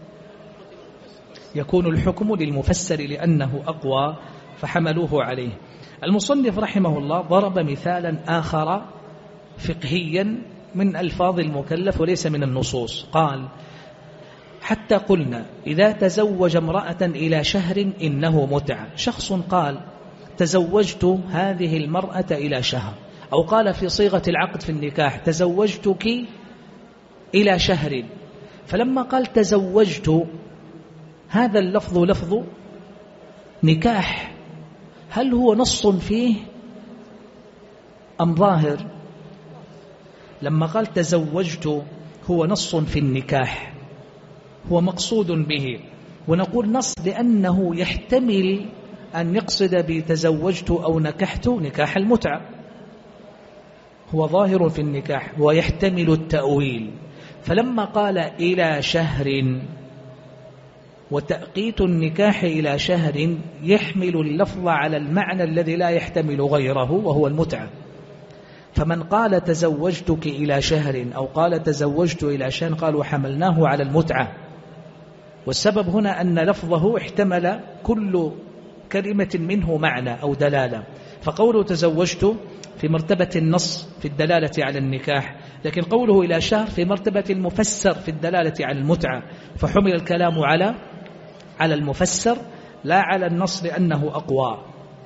يكون الحكم للمفسر لأنه أقوى فحملوه عليه. المصنف رحمه الله ضرب مثالا آخر فقهيا من ألفاظ المكلف وليس من النصوص. قال: حتى قلنا إذا تزوج امرأة إلى شهر إنه متعة. شخص قال تزوجت هذه المرأة إلى شهر، أو قال في صيغة العقد في النكاح تزوجتك إلى شهر، فلما قال تزوجت هذا اللفظ لفظ نكاح، هل هو نص فيه أم ظاهر؟ لما قال تزوجت هو نص في النكاح، هو مقصود به، ونقول نص لأنه يحتمل أن يقصد بتزوجت أو نكحت نكاح المتعة. هو ظاهر في النكاح ويحتمل التأويل، فلما قال إلى شهر وتأقيت النكاح إلى شهر يحمل اللفظ على المعنى الذي لا يحتمل غيره وهو المتعة. فمن قال تزوجتك إلى شهر أو قال تزوجت إلى شهر قالوا حملناه على المتعة، والسبب هنا أن لفظه احتمل كل كلمة منه معنى أو دلالة، فقوله تزوجت في مرتبة النص في الدلالة على النكاح، لكن قوله إلى شهر في مرتبة المفسر في الدلالة على المتعة، فحمل الكلام على المفسر لا على النص لأنه أقوى.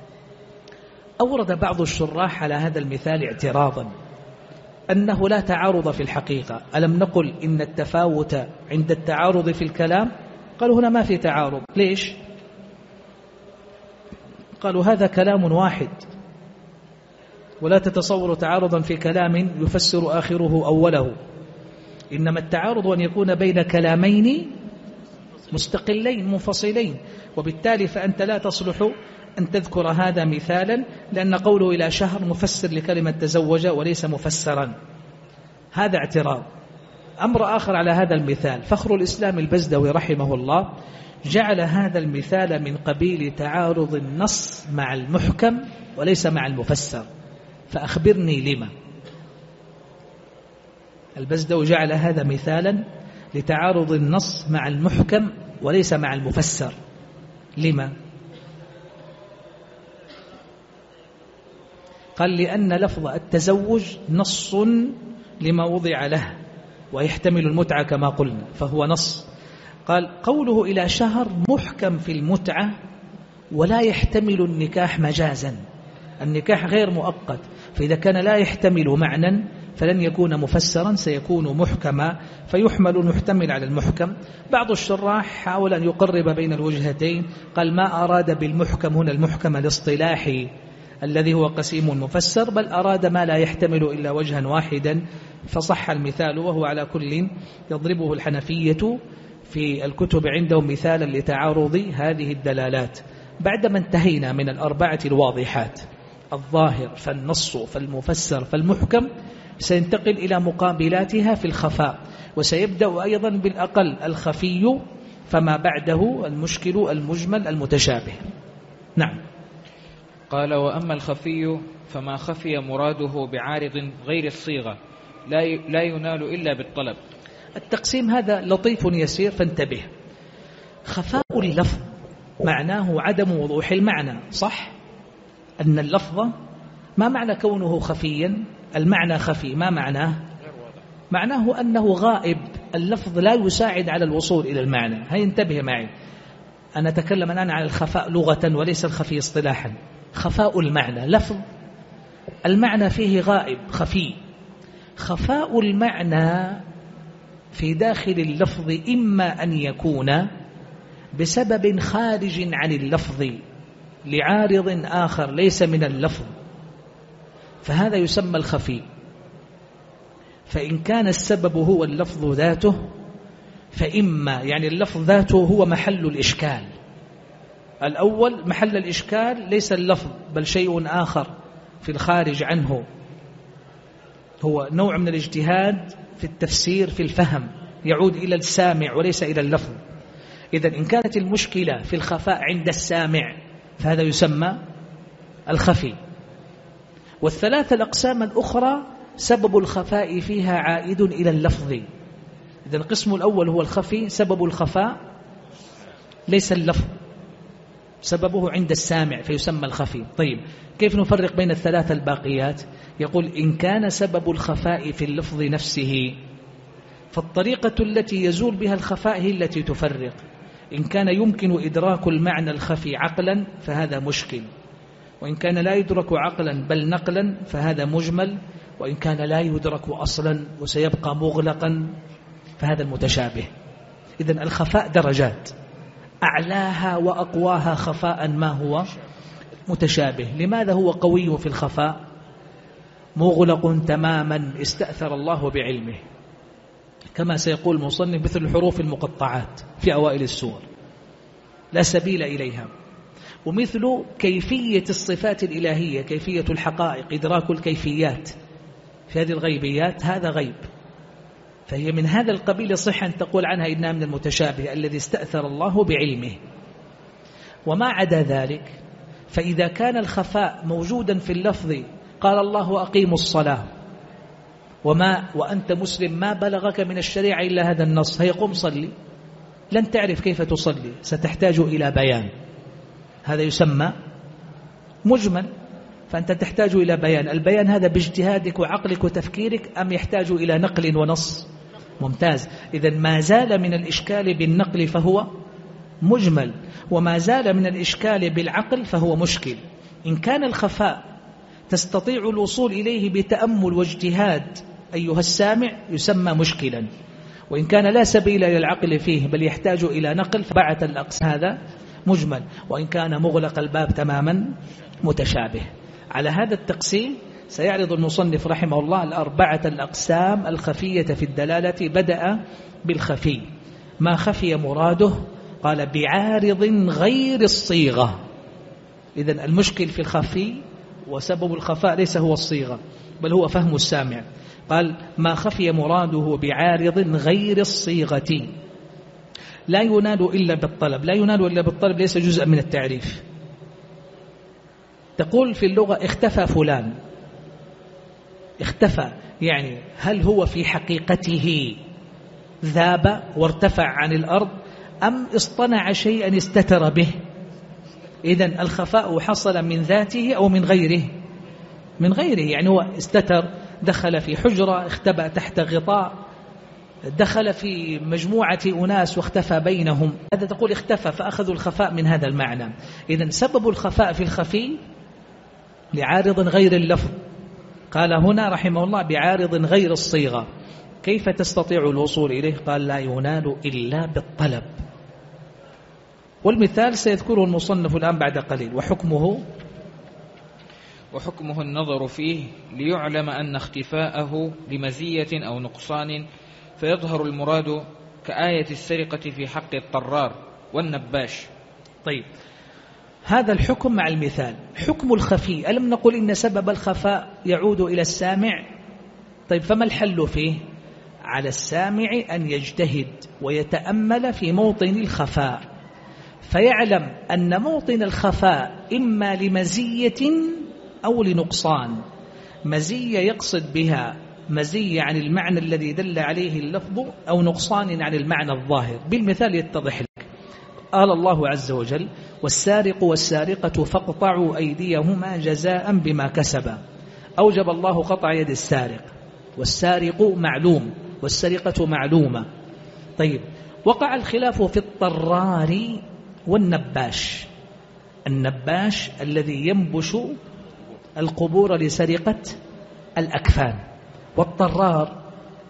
أورد بعض الشراح على هذا المثال اعتراضا أنه لا تعارض في الحقيقة، ألم نقل إن التفاوت عند التعارض في الكلام؟ قالوا هنا ما في تعارض. ليش؟ قالوا هذا كلام واحد ولا تتصور تعارضا في كلام يفسر آخره أوله، إنما التعارض أن يكون بين كلامين مستقلين منفصلين، وبالتالي فأنت لا تصلح أن تذكر هذا مثالا لأن قوله إلى شهر مفسر لكلمة تزوج وليس مفسرا. هذا اعتراض. أمر آخر على هذا المثال، فخر الإسلام البزدوي رحمه الله جعل هذا المثال من قبيل تعارض النص مع المحكم وليس مع المفسر، فأخبرني لما. البزدوي جعل هذا مثالا لتعارض النص مع المحكم وليس مع المفسر. لما؟ قال لأن لفظ التزوج نص لما وضع له ويحتمل المتعة كما قلنا فهو نص. قال قوله إلى شهر محكم في المتعة ولا يحتمل النكاح مجازا، النكاح غير مؤقت، فإذا كان لا يحتمل معنى فلن يكون مفسرا سيكون محكما فيحمل المحتمل على المحكم. بعض الشراح حاول أن يقرب بين الوجهتين، قال ما أراد بالمحكم هنا المحكم الاصطلاحي الذي هو قسيم المفسر، بل أراد ما لا يحتمل إلا وجها واحدا فصح المثال، وهو على كل يضربه الحنفية في الكتب عندهم مثالا لتعارض هذه الدلالات. بعدما انتهينا من الأربعة الواضحات الظاهر فالنص فالمفسر فالمحكم، سينتقل إلى مقابلاتها في الخفاء، وسيبدأ أيضا بالأقل الخفي فما بعده المشكل المجمل المتشابه. نعم. قال وأما الخفي فما خفي مراده بعارض غير الصيغة لا ينال إلا بالطلب. التقسيم هذا لطيف يسير فانتبه. خفاء اللفظ معناه عدم وضوح المعنى، صح؟ أن اللفظ ما معنى كونه خفيا؟ المعنى خفي ما معناه؟ معناه أنه غائب، اللفظ لا يساعد على الوصول إلى المعنى. هيا انتبه معي، أنا أتكلم الآن عن الخفاء لغة وليس الخفي اصطلاحا. خفاء المعنى لفظ المعنى فيه غائب خفي. خفاء المعنى في داخل اللفظ إما أن يكون بسبب خارج عن اللفظ لعارض آخر ليس من اللفظ، فهذا يسمى الخفي. فإن كان السبب هو اللفظ ذاته فإما يعني اللفظ ذاته هو محل الإشكال. الأول محل الإشكال ليس اللفظ بل شيء آخر في الخارج عنه، هو نوع من الاجتهاد في التفسير في الفهم يعود إلى السامع وليس إلى اللفظ. إذن إن كانت المشكلة في الخفاء عند السامع فهذا يسمى الخفي. والثلاثة الأقسام الأخرى سبب الخفاء فيها عائد إلى اللفظ. إذن القسم الأول هو الخفي، سبب الخفاء ليس اللفظ، سببه عند السامع فيسمى الخفي. طيب كيف نفرق بين الثلاثة الباقيات؟ يقول إن كان سبب الخفاء في اللفظ نفسه فالطريقة التي يزول بها الخفاء هي التي تفرق. إن كان يمكن إدراك المعنى الخفي عقلا فهذا مشكل، وإن كان لا يدرك عقلا بل نقلا فهذا مجمل، وإن كان لا يدرك أصلا وسيبقى مغلقا فهذا المتشابه. إذن الخفاء درجات، أعلاها وأقواها خفاء ما هو متشابه. لماذا هو قوي في الخفاء؟ مغلق تماما استأثر الله بعلمه، كما سيقول المصنف مثل الحروف المقطعات في أوائل السور لا سبيل إليها، ومثل كيفية الصفات الإلهية، كيفية الحقائق، إدراك الكيفيات في هذه الغيبيات هذا غيب، فهي من هذا القبيل صح أن تقول عنها إنها من المتشابه الذي استأثر الله بعلمه. وما عدا ذلك فإذا كان الخفاء موجودا في اللفظ، قال الله أقيموا الصلاة وأنت مسلم ما بلغك من الشريعة إلا هذا النص، هيقوم صلي، لن تعرف كيف تصلي، ستحتاج إلى بيان، هذا يسمى مجمل، فأنت تحتاج إلى بيان. البيان هذا باجتهادك وعقلك وتفكيرك أم يحتاج إلى نقل ونص؟ ممتاز. إذن ما زال من الإشكال بالنقل فهو مجمل، وما زال من الإشكال بالعقل فهو مشكل. إن كان الخفاء تستطيع الوصول إليه بتأمل واجتهاد أيها السامع يسمى مشكلا، وإن كان لا سبيل إلى العقل فيه بل يحتاج إلى نقل فبعث الأقسام هذا مجمل، وإن كان مغلق الباب تماما متشابه. على هذا التقسيم سيعرض المصنف رحمه الله الأربعة الأقسام الخفية في الدلالة. بدأ بالخفي، ما خفي مراده قال بعارض غير الصيغة. إذن المشكل في الخفي وسبب الخفاء ليس هو الصيغة بل هو فهم السامع. قال ما خفي مراده بعارض غير الصيغة لا ينال إلا بالطلب. لا ينال إلا بالطلب ليس جزءا من التعريف. تقول في اللغة اختفى فلان، اختفى يعني هل هو في حقيقته ذاب وارتفع عن الأرض أم اصطنع شيئا استتر به؟ إذن الخفاء حصل من ذاته أو من غيره؟ من غيره، يعني هو استتر، دخل في حجرة، اختبأ تحت غطاء، دخل في مجموعة أناس واختفى بينهم، هذا تقول اختفى، فأخذوا الخفاء من هذا المعنى. إذن سبب الخفاء في الخفي لعارض غير اللفظ. قال هنا رحمه الله بعارض غير الصيغة. كيف تستطيع الوصول إليه؟ قال لا ينال إلا بالطلب. والمثال سيذكره المصنف الآن بعد قليل. وحكمه النظر فيه ليعلم أن اختفاءه لمزية أو نقصان فيظهر المراد كآية السرقة في حق الطرار والنباش. طيب هذا الحكم مع المثال. حكم الخفي، ألم نقل إن سبب الخفاء يعود إلى السامع؟ طيب فما الحل فيه؟ على السامع أن يجتهد ويتأمل في موطن الخفاء فيعلم أن موطن الخفاء إما لمزية أو لنقصان. مزية يقصد بها مزية عن المعنى الذي دل عليه اللفظ، أو نقصان عن المعنى الظاهر. بالمثال يتضح لك. قال الله عز وجل والسارق والسارقة فاقطعوا أيديهما جزاء بما كسبا. أوجب الله قطع يد السارق، والسارق معلوم والسرقة معلومة. طيب وقع الخلاف في الطرار والنباش. النباش الذي ينبش القبور لسرقة الأكفان، والطرار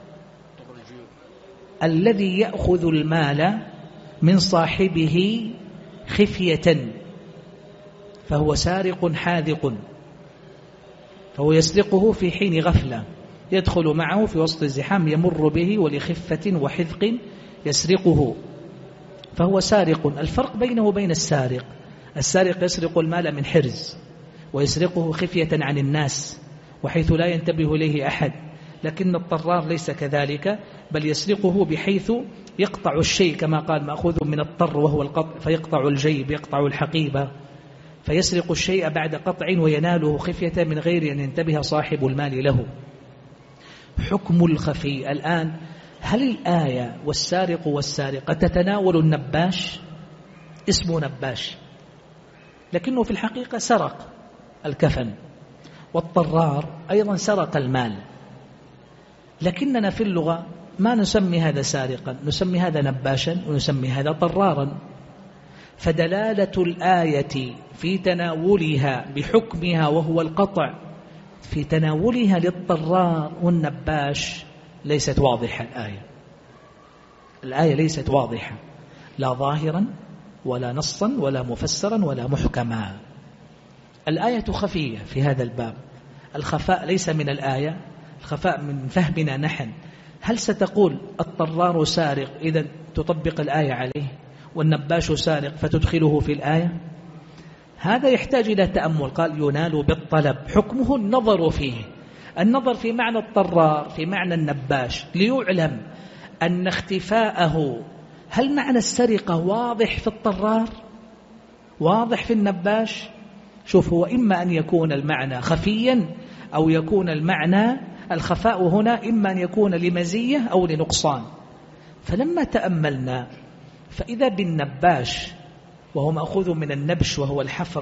الذي يأخذ المال من صاحبه خفية، فهو سارق حاذق، فهو يسرقه في حين غفلة، يدخل معه في وسط الزحام يمر به ولخفة وحذق يسرقه، فهو سارق. الفرق بينه وبين السارق، السارق يسرق المال من حرز ويسرقه خفية عن الناس وحيث لا ينتبه إليه أحد، لكن الطرار ليس كذلك، بل يسرقه بحيث يقطع الشيء كما قال مأخوذ من الطر وهو القطع، فيقطع الجيب، يقطع الحقيبة، فيسرق الشيء بعد قطع ويناله خفية من غير أن ينتبه صاحب المال له. حكم الخفي الآن، هل الآية والسارق والسارقة تتناول النباش؟ اسمه نباش لكنه في الحقيقة سرق الكفن، والطرار أيضا سرق المال، لكننا في اللغة ما نسمي هذا سارقا، نسمي هذا نباشا ونسمي هذا طرارا. فدلالة الآية في تناولها بحكمها وهو القطع في تناولها للطرار والنباش ليست واضحة. الآية ليست واضحة، لا ظاهرا ولا نصا ولا مفسرا ولا محكما. الآية خفية في هذا الباب. الخفاء ليس من الآية، الخفاء من فهمنا نحن. هل ستقول الطرار سارق إذن تطبق الآية عليه، والنباش سارق فتدخله في الآية؟ هذا يحتاج إلى تأمل. قال ينال بالطلب، حكمه النظر فيه. النظر في معنى الطرار في معنى النباش ليعلم أن اختفاءه، هل معنى السرقة واضح في الطرار واضح في النباش؟ شوف، هو إما أن يكون المعنى خفيا أو يكون المعنى الخفاء هنا إما أن يكون لمزية أو لنقصان. فلما تأملنا فإذا بالنباش وهو مأخوذ من النبش وهو الحفر،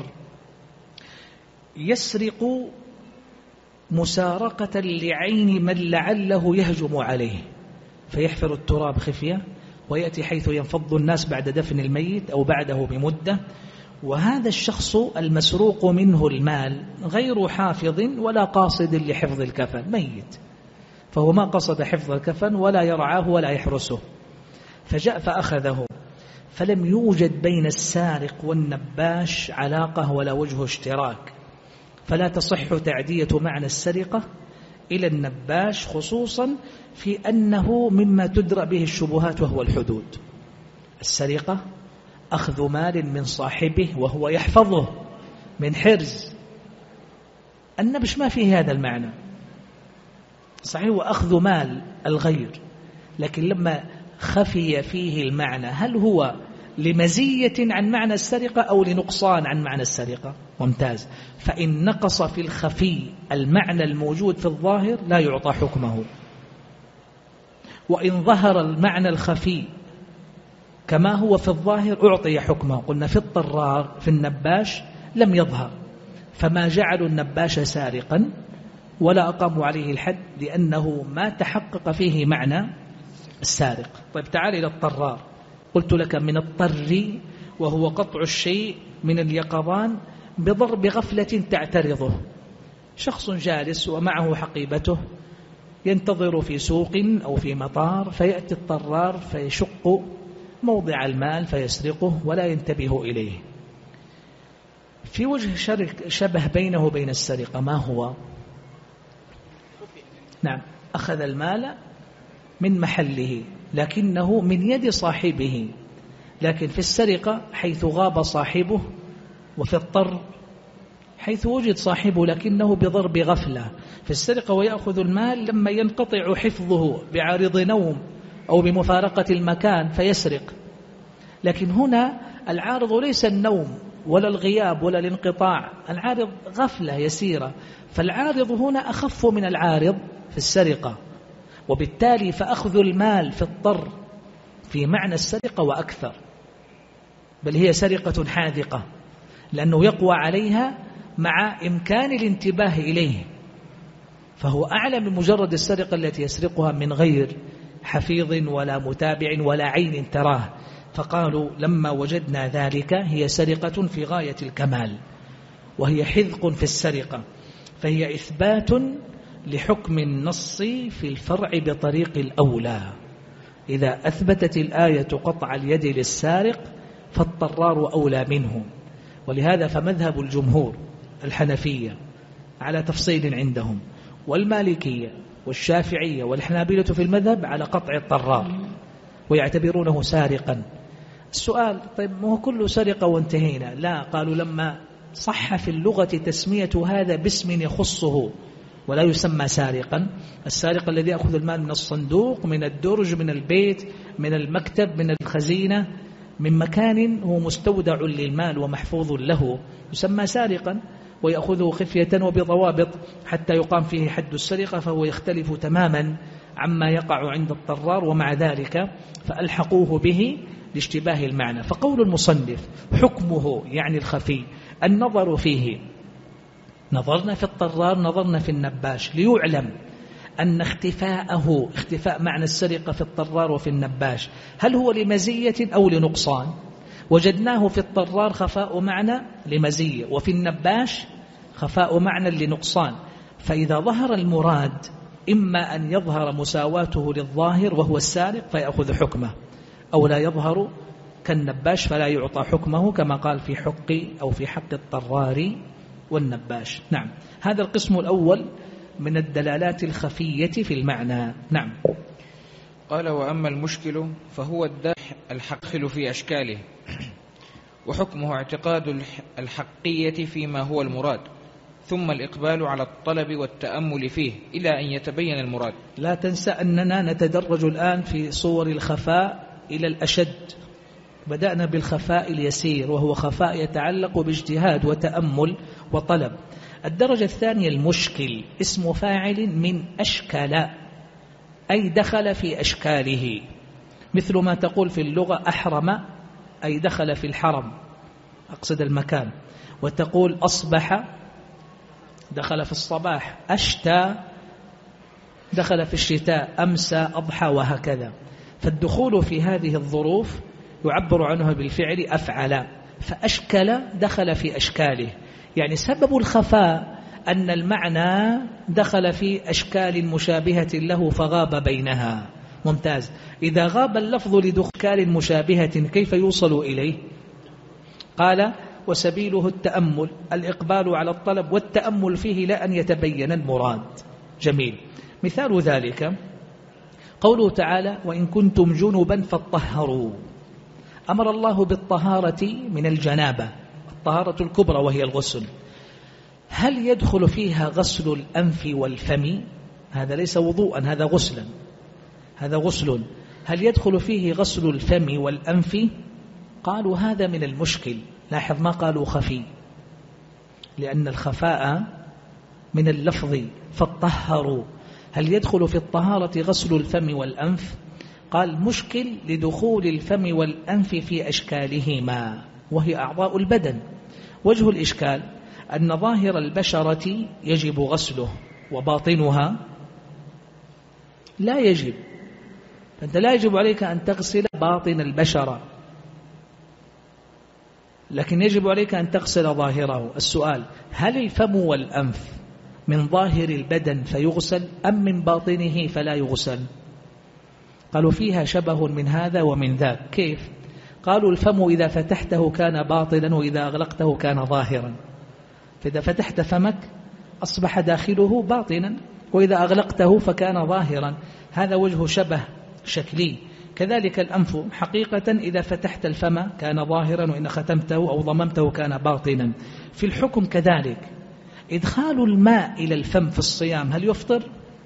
يسرق مسارقة لعين من لعله يهجم عليه فيحفر التراب خفية ويأتي حيث ينفض الناس بعد دفن الميت أو بعده بمدة، وهذا الشخص المسروق منه المال غير حافظ ولا قاصد لحفظ الكفن، ميت، فهو ما قصد حفظ الكفن ولا يرعاه ولا يحرسه، فجاء فأخذه، فلم يوجد بين السارق والنباش علاقة ولا وجه اشتراك، فلا تصح تعدية معنى السرقة إلى النباش، خصوصا في أنه مما تدرأ به الشبهات وهو الحدود. السرقة أخذ مال من صاحبه وهو يحفظه من حرز، النبش ما فيه هذا المعنى، صحيح وأخذ مال الغير، لكن لما خفي فيه المعنى هل هو لمزية عن معنى السرقة أو لنقصان عن معنى السرقة؟ ممتاز. فإن نقص في الخفي المعنى الموجود في الظاهر لا يعطى حكمه، وإن ظهر المعنى الخفي كما هو في الظاهر أعطي حكمه. قلنا في الطرار في النباش لم يظهر، فما جعلوا النباش سارقا ولا أقاموا عليه الحد لأنه ما تحقق فيه معنى السارق. طيب تعال إلى الطرار، قلت لك من الطر وهو قطع الشيء من اليقظان بضرب غفلة تعترضه، شخص جالس ومعه حقيبته ينتظر في سوق أو في مطار، فيأتي الطرار فيشق موضع المال فيسرقه ولا ينتبه إليه. في وجه شبه بينه وبين السرقة ما هو؟ نعم، أخذ المال من محله لكنه من يد صاحبه، لكن في السرقة حيث غاب صاحبه، وفي الطر حيث وجد صاحبه لكنه بضرب غفلة. في السرقة ويأخذ المال لما ينقطع حفظه بعارض نوم أو بمفارقة المكان فيسرق، لكن هنا العارض ليس النوم ولا الغياب ولا الانقطاع، العارض غفلة يسيرة، فالعارض هنا أخف من العارض في السرقة، وبالتالي فأخذ المال في الطر في معنى السرقة وأكثر، بل هي سرقة حاذقة لأنه يقوى عليها مع إمكان الانتباه إليه، فهو أعلى من مجرد السرقة التي يسرقها من غير حفيظ ولا متابع ولا عين تراه. فقالوا لما وجدنا ذلك هي سرقة في غاية الكمال، وهي حذق في السرقة، فهي إثبات لحكم النص في الفرع بطريق الأولى. إذا أثبتت الآية قطع اليد للسارق فالطرار أولى منه، ولهذا فمذهب الجمهور الحنفية على تفصيل عندهم، والمالكية والشافعية والحنابلة في المذهب على قطع الطرار ويعتبرونه سارقا. السؤال طيب ما هو كله سرقة وانتهينا؟ لا، قالوا لما صح في اللغة تسمية هذا باسم يخصه ولا يسمى سارقا. السارق الذي يأخذ المال من الصندوق، من الدرج، من البيت، من المكتب، من الخزينة، من مكان هو مستودع للمال ومحفوظ له، يسمى سارقا، ويأخذه خفية وبضوابط حتى يقام فيه حد السرقة، فهو يختلف تماما عما يقع عند الطرار، ومع ذلك فألحقوه به لاشتباه المعنى. فقول المصنف حكمه يعني الخفي النظر فيه، نظرنا في الطرار نظرنا في النباش ليعلم أن اختفاءه، اختفاء معنى السرقة في الطرار وفي النباش، هل هو لمزية أو لنقصان؟ وجدناه في الطرار خفاء معنى لمزية، وفي النباش خفاء معنى لنقصان. فإذا ظهر المراد إما أن يظهر مساواته للظاهر وهو السارق فيأخذ حكمه، أو لا يظهر كالنباش فلا يعطى حكمه، كما قال في حق أو في حق الطرار والنباش. نعم، هذا القسم الأول من الدلالات الخفية في المعنى. نعم. قال وأما المشكل فهو الحقل في أشكاله، وحكمه اعتقاد الحقية فيما هو المراد، ثم الإقبال على الطلب والتأمل فيه إلى أن يتبين المراد. لا تنسى أننا نتدرج الآن في صور الخفاء إلى الأشد. بدأنا بالخفاء اليسير وهو خفاء يتعلق باجتهاد وتأمل وطلب. الدرجة الثانية المشكل، اسم فاعل من أشكال، أي دخل في أشكاله، مثل ما تقول في اللغة أحرم أي دخل في الحرم، أقصد المكان، وتقول أصبح دخل في الصباح، أشتى دخل في الشتاء، أمسى أضحى، وهكذا. فالدخول في هذه الظروف يعبر عنه بالفعل أفعل، فأشكل دخل في أشكاله، يعني سبب الخفاء أن المعنى دخل في أشكال مشابهة له فغاب بينها. ممتاز. إذا غاب اللفظ لدخول مشابهة كيف يوصل إليه؟ قال وسبيله التأمل، الإقبال على الطلب والتأمل فيه لا أن يتبين المراد. جميل. مثال ذلك قوله تعالى وإن كنتم جنبا فاطهروا. أمر الله بالطهارة من الجنابة، الطهارة الكبرى وهي الغسل. هل يدخل فيها غسل الأنف والفم؟ هذا ليس وضوءا، هذا غسلا، هذا غسل. هل يدخل فيه غسل الفم والأنف؟ قالوا هذا من المشكل. لاحظ ما قالوا خفي، لأن الخفاء من اللفظ فاطهروا. هل يدخل في الطهارة غسل الفم والأنف؟ قال مشكل لدخول الفم والأنف في أشكالهما وهي أعضاء البدن. وجه الإشكال أن ظاهر البشرة يجب غسله وباطنها لا يجب، فأنت لا يجب عليك أن تغسل باطن البشرة، لكن يجب عليك أن تغسل ظاهره. السؤال هل الفم والأنف من ظاهر البدن فيغسل أم من باطنه فلا يغسل؟ قالوا فيها شبه من هذا ومن ذاك. كيف؟ قالوا الفم إذا فتحته كان باطنا وإذا أغلقته كان ظاهرا، فإذا فتحت فمك أصبح داخله باطنا وإذا أغلقته فكان ظاهرا. هذا وجه شبه شكلي. كذلك الأنف حقيقة إذا فتحت الفم كان ظاهرا وإن ختمته أو ضممته كان باطنا. في الحكم كذلك، إدخال الماء إلى الفم في الصيام هل يفطر؟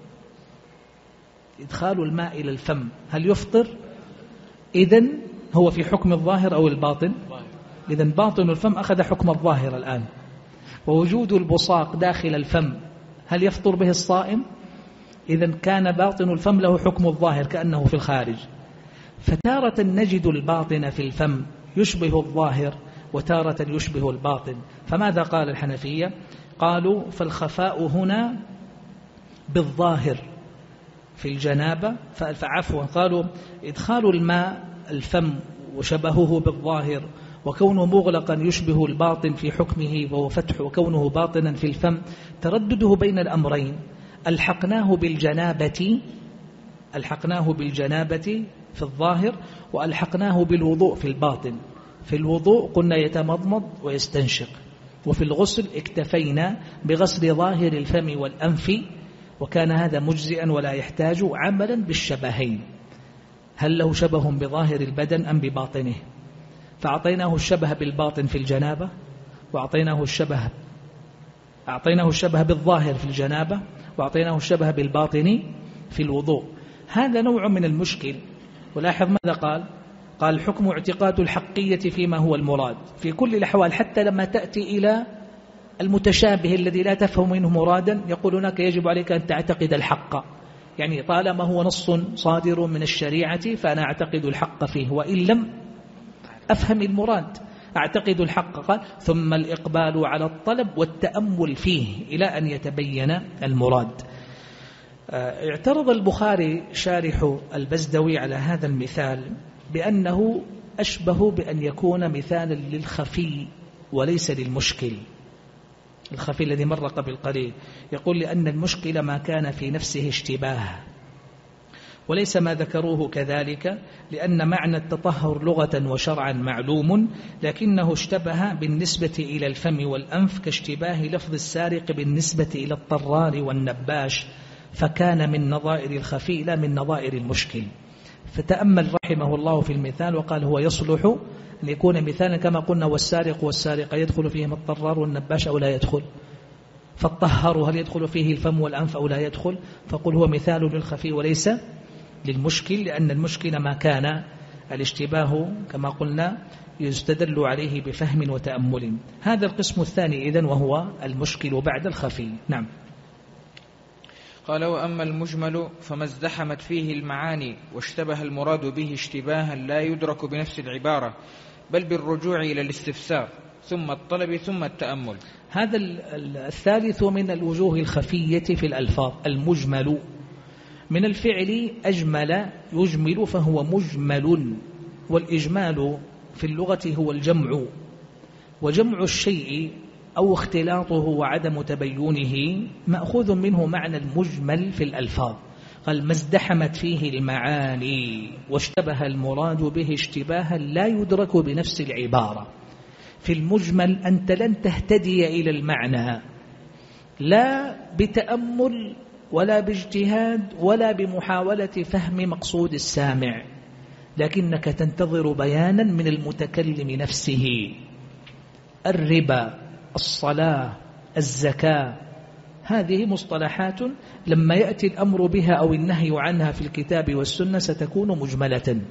إدخال الماء إلى الفم هل يفطر؟ إذن هو في حكم الظاهر أو الباطن؟ إذن باطن الفم أخذ حكم الظاهر الآن. ووجود البصاق داخل الفم هل يفطر به الصائم؟ إذن كان باطن الفم له حكم الظاهر كأنه في الخارج. فتارة نجد الباطن في الفم يشبه الظاهر وتارة يشبه الباطن. فماذا قال الحنفية؟ قالوا فالخفاء هنا بالظاهر في الجنابة، فعفوا قالوا إدخال الماء الفم وشبهه بالظاهر وكونه مغلقا يشبه الباطن في حكمه وهو فتح، وكونه باطنا في الفم تردده بين الأمرين. ألحقناه بالجنابة في الظاهر وألحقناه بالوضوء في الباطن. في الوضوء قلنا يتمضمض ويستنشق، وفي الغسل اكتفينا بغسل ظاهر الفم والأنف، وكان هذا مجزئا ولا يحتاج عملا بالشبهين. هل له شبه بظاهر البدن أم بباطنه؟ فأعطيناه الشبه بالباطن في الجنابة، وأعطيناه الشبه بالظاهر في الجنابة، وأعطيناه الشبه بالباطن في الوضوء. هذا نوع من المشكل. ولاحظ ماذا قال حكم اعتقاد الحقية فيما هو المراد في كل الأحوال. حتى لما تأتي إلى المتشابه الذي لا تفهم منه مرادا يقول هناك يجب عليك أن تعتقد الحق، يعني طالما هو نص صادر من الشريعة فأنا أعتقد الحق فيه، وإن لم أفهم المراد أعتقد الحق. قال ثم الإقبال على الطلب والتأمل فيه إلى أن يتبين المراد. اعترض البخاري شارح البزدوي على هذا المثال بأنه أشبه بأن يكون مثالا للخفي وليس للمشكل. الخفي الذي مر قبل قليل يقول لأن المشكل ما كان في نفسه اشتباه، وليس ما ذكروه كذلك، لأن معنى التطهر لغة وشرعا معلوم، لكنه اشتبه بالنسبة إلى الفم والأنف كاشتباه لفظ السارق بالنسبة إلى الطرار والنباش، فكان من نظائر الخفي لا من نظائر المشكل. فتأمل رحمه الله في المثال وقال هو يصلح أن يكون مثالا كما قلنا والسارق والسارقة يدخل فيهم الطرار والنباش أو لا يدخل؟ فالطهر هل يدخل فيه الفم والأنف أو لا يدخل؟ فقل هو مثال للخفي وليس للمشكل، لأن المشكل ما كان الاشتباه كما قلنا يستدل عليه بفهم وتأمل. هذا القسم الثاني إذن وهو المشكل بعد الخفي. نعم. قال وأما المجمل فما ازدحمت فيه المعاني واشتبه المراد به اشتباها لا يدرك بنفس العبارة بل بالرجوع إلى الاستفسار ثم الطلب ثم التأمل. هذا الثالث من الوجوه الخفية في الألفاظ. المجمل من الفعل أجمل يجمل فهو مجمل، والإجمال في اللغة هو الجمع، وجمع الشيء أو اختلاطه وعدم تبينه مأخوذ منه معنى المجمل في الألفاظ. قال ما ازدحمت فيه المعاني واشتبه المراد به اشتباها لا يدرك بنفس العبارة. في المجمل أنت لن تهتدي إلى المعنى لا بتأمل ولا باجتهاد ولا بمحاولة فهم مقصود السامع، لكنك تنتظر بيانا من المتكلم نفسه. الربا، الصلاة، الزكاة، هذه مصطلحات لما يأتي الأمر بها أو النهي عنها في الكتاب والسنة ستكون مجملة.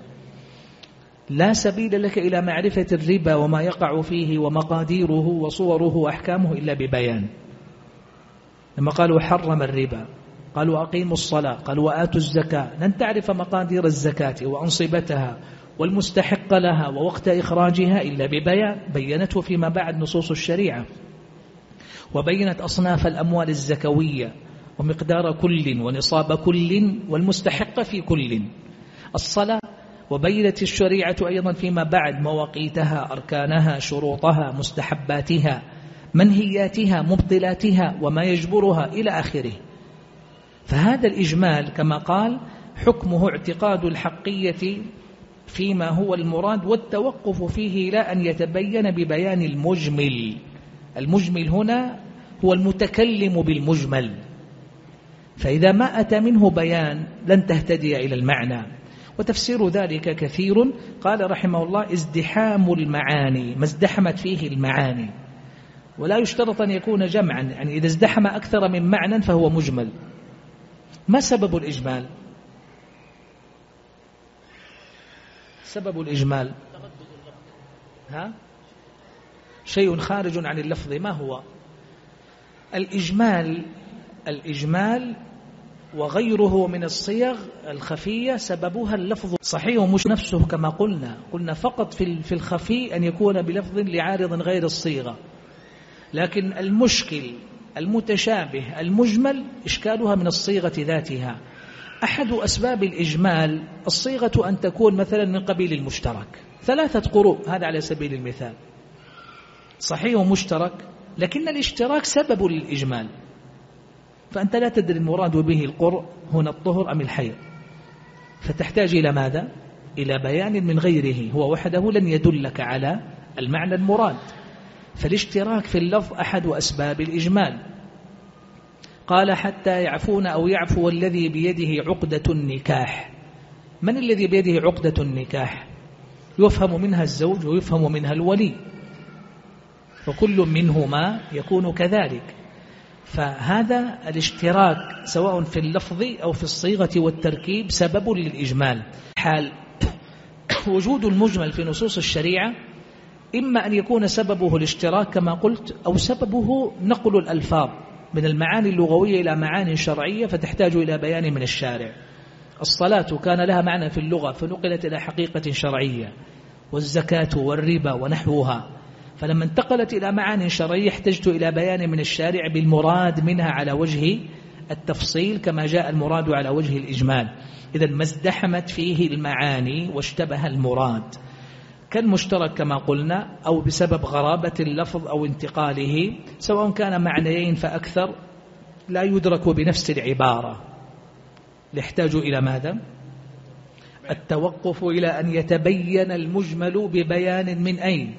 لا سبيل لك إلى معرفة الربا وما يقع فيه ومقاديره وصوره وأحكامه إلا ببيان. لما قالوا حرم الربا قالوا أقيموا الصلاة، قالوا وآتوا الزكاة، لن تعرف مقادير الزكاة وأنصبتها والمستحق لها ووقت إخراجها إلا ببيان بينته فيما بعد نصوص الشريعة، وبينت أصناف الأموال الزكوية ومقدار كل ونصاب كل والمستحق في كل. الصلاة وبينت الشريعة أيضا فيما بعد مواقيتها، أركانها، شروطها، مستحباتها، منهياتها، مبطلاتها، وما يجبرها إلى آخره. فهذا الإجمال كما قال حكمه اعتقاد الحقية فيما هو المراد والتوقف فيه لا أن يتبين ببيان المجمل. المجمل هنا هو المتكلم بالمجمل، فإذا ما أتى منه بيان لن تهتدي إلى المعنى. وتفسير ذلك كثير. قال رحمه الله ازدحام المعاني، ما ازدحمت فيه المعاني، ولا يشترط أن يكون جمعا، يعني إذا ازدحم أكثر من معنى فهو مجمل. ما سبب الإجمال؟ سبب الإجمال شيء خارج عن اللفظ. ما هو الإجمال وغيره من الصيغ الخفية سببها اللفظ صحيح مش نفسه كما قلنا فقط في الخفي أن يكون بلفظ لعارض غير الصيغة، لكن المشكل المتشابه المجمل إشكالها من الصيغة ذاتها. أحد أسباب الإجمال الصيغة أن تكون مثلا من قبيل المشترك، 3 قروء، هذا على سبيل المثال صحيح مشترك، لكن الاشتراك سبب للإجمال، فأنت لا تدري المراد به القرء هنا الطهر أم الحيض، فتحتاج إلى ماذا؟ إلى بيان من غيره، هو وحده لن يدلك على المعنى المراد. فالاشتراك في اللفظ أحد أسباب الإجمال. قال حتى يعفون أو يعفو الذي بيده عقدة النكاح. من الذي بيده عقدة النكاح؟ يفهم منها الزوج ويفهم منها الولي، فكل منهما يكون كذلك. فهذا الاشتراك سواء في اللفظ أو في الصيغة والتركيب سبب للإجمال. حال وجود المجمل في نصوص الشريعة إما أن يكون سببه الاشتراك كما قلت، أو سببه نقل الألفاظ من المعاني اللغوية إلى معاني شرعية فتحتاج إلى بيان من الشارع. الصلاة كان لها معنى في اللغة فنقلت إلى حقيقة شرعية، والزكاة والربا ونحوها، فلما انتقلت إلى معاني شرعية احتجت إلى بيان من الشارع بالمراد منها على وجه التفصيل كما جاء المراد على وجه الإجمال. إذن ما ازدحمت فيه المعاني واشتبه المراد، كالمشترك كما قلنا، أو بسبب غرابة اللفظ أو انتقاله، سواء كان معنيين فأكثر لا يدرك بنفس العبارة، يحتاج إلى ماذا؟ التوقف إلى أن يتبين المجمل ببيان من أين؟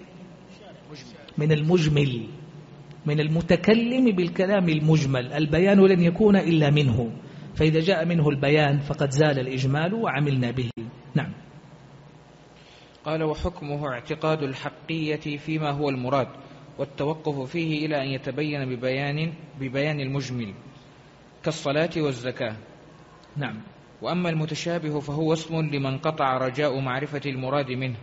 من المجمل، من المتكلم بالكلام المجمل. البيان لن يكون إلا منه، فإذا جاء منه البيان فقد زال الإجمال وعملنا به. نعم. قال وحكمه اعتقاد الحقية فيما هو المراد، والتوقف فيه إلى أن يتبين ببيان المجمل كالصلاة والزكاة. نعم. وأما المتشابه فهو اسم لمن قطع رجاء معرفة المراد منه،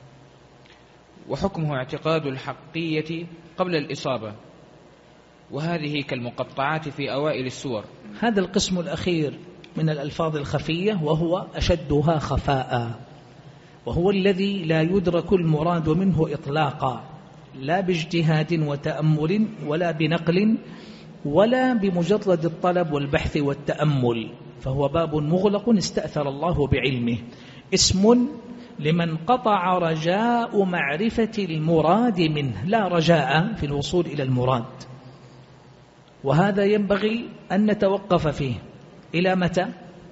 وحكمه اعتقاد الحقية قبل الإصابة، وهذه كالمقطعات في أوائل السور. هذا القسم الأخير من الألفاظ الخفية وهو أشدها خفاء، وهو الذي لا يدرك المراد منه إطلاقا، لا باجتهاد وتأمل ولا بنقل ولا بمجرد الطلب والبحث والتأمل، فهو باب مغلق استأثر الله بعلمه. اسم لمن قطع رجاء معرفة المراد منه، لا رجاء في الوصول إلى المراد، وهذا ينبغي أن نتوقف فيه. إلى متى؟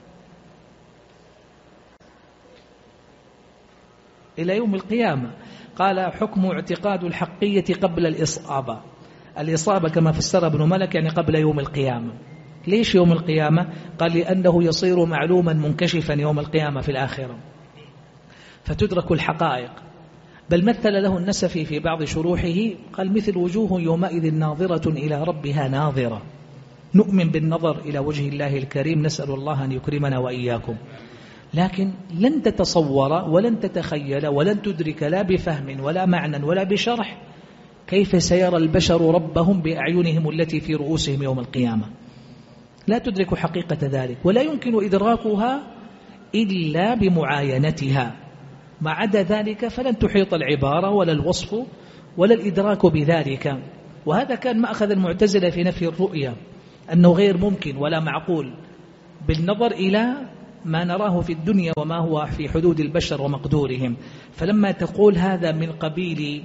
إلى يوم القيامة. قال حكم اعتقاد الحقية قبل الإصابة. الإصابة كما فسر ابن ملك يعني قبل يوم القيامة. ليش يوم القيامة؟ قال لأنه يصير معلوما منكشفا يوم القيامة في الآخرة، فتدرك الحقائق. بل مثل له النسفي في بعض شروحه قال مثل وجوه يومئذ ناظرة إلى ربها ناظرة. نؤمن بالنظر إلى وجه الله الكريم، نسأل الله أن يكرمنا وإياكم، لكن لن تتصور ولن تتخيل ولن تدرك لا بفهم ولا معنى ولا بشرح كيف سيرى البشر ربهم بأعينهم التي في رؤوسهم يوم القيامة. لا تدرك حقيقة ذلك، ولا يمكن إدراكها إلا بمعاينتها. ما عدا ذلك فلن تحيط العبارة ولا الوصف ولا الإدراك بذلك. وهذا كان مأخذ المعتزلة في نفي الرؤية، أنه غير ممكن ولا معقول بالنظر إلى ما نراه في الدنيا وما هو في حدود البشر ومقدورهم. فلما تقول هذا من قبيل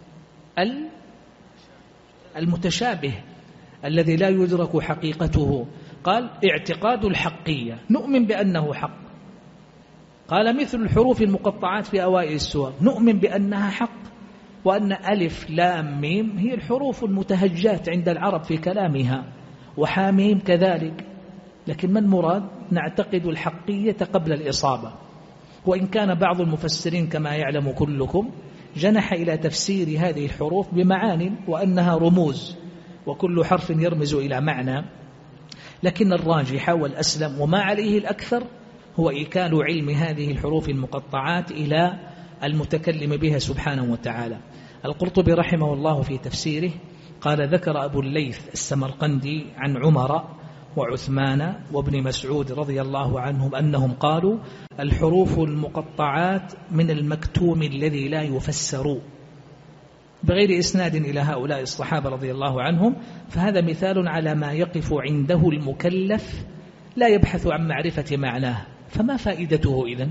المتشابه الذي لا يدرك حقيقته، قال اعتقاد الحقية، نؤمن بأنه حق. قال مثل الحروف المقطعات في أوائل السور، نؤمن بأنها حق، وأن ألف لام ميم هي الحروف المتهجات عند العرب في كلامها، وحاميم كذلك. لكن ما المراد؟ نعتقد الحقية قبل الإصابة. وإن كان بعض المفسرين كما يعلم كلكم جنح إلى تفسير هذه الحروف بمعان وأنها رموز، وكل حرف يرمز إلى معنى، لكن الراجح والأسلم وما عليه الأكثر هو إيكال علم هذه الحروف المقطعات إلى المتكلم بها سبحانه وتعالى. القرطبي رحمه الله في تفسيره قال ذكر أبو الليث السمرقندي عن عمر وعثمان وابن مسعود رضي الله عنهم أنهم قالوا الحروف المقطعات من المكتوم الذي لا يفسر، بغير إسناد إلى هؤلاء الصحابة رضي الله عنهم. فهذا مثال على ما يقف عنده المكلف لا يبحث عن معرفة معناه، فما فائدته إذن؟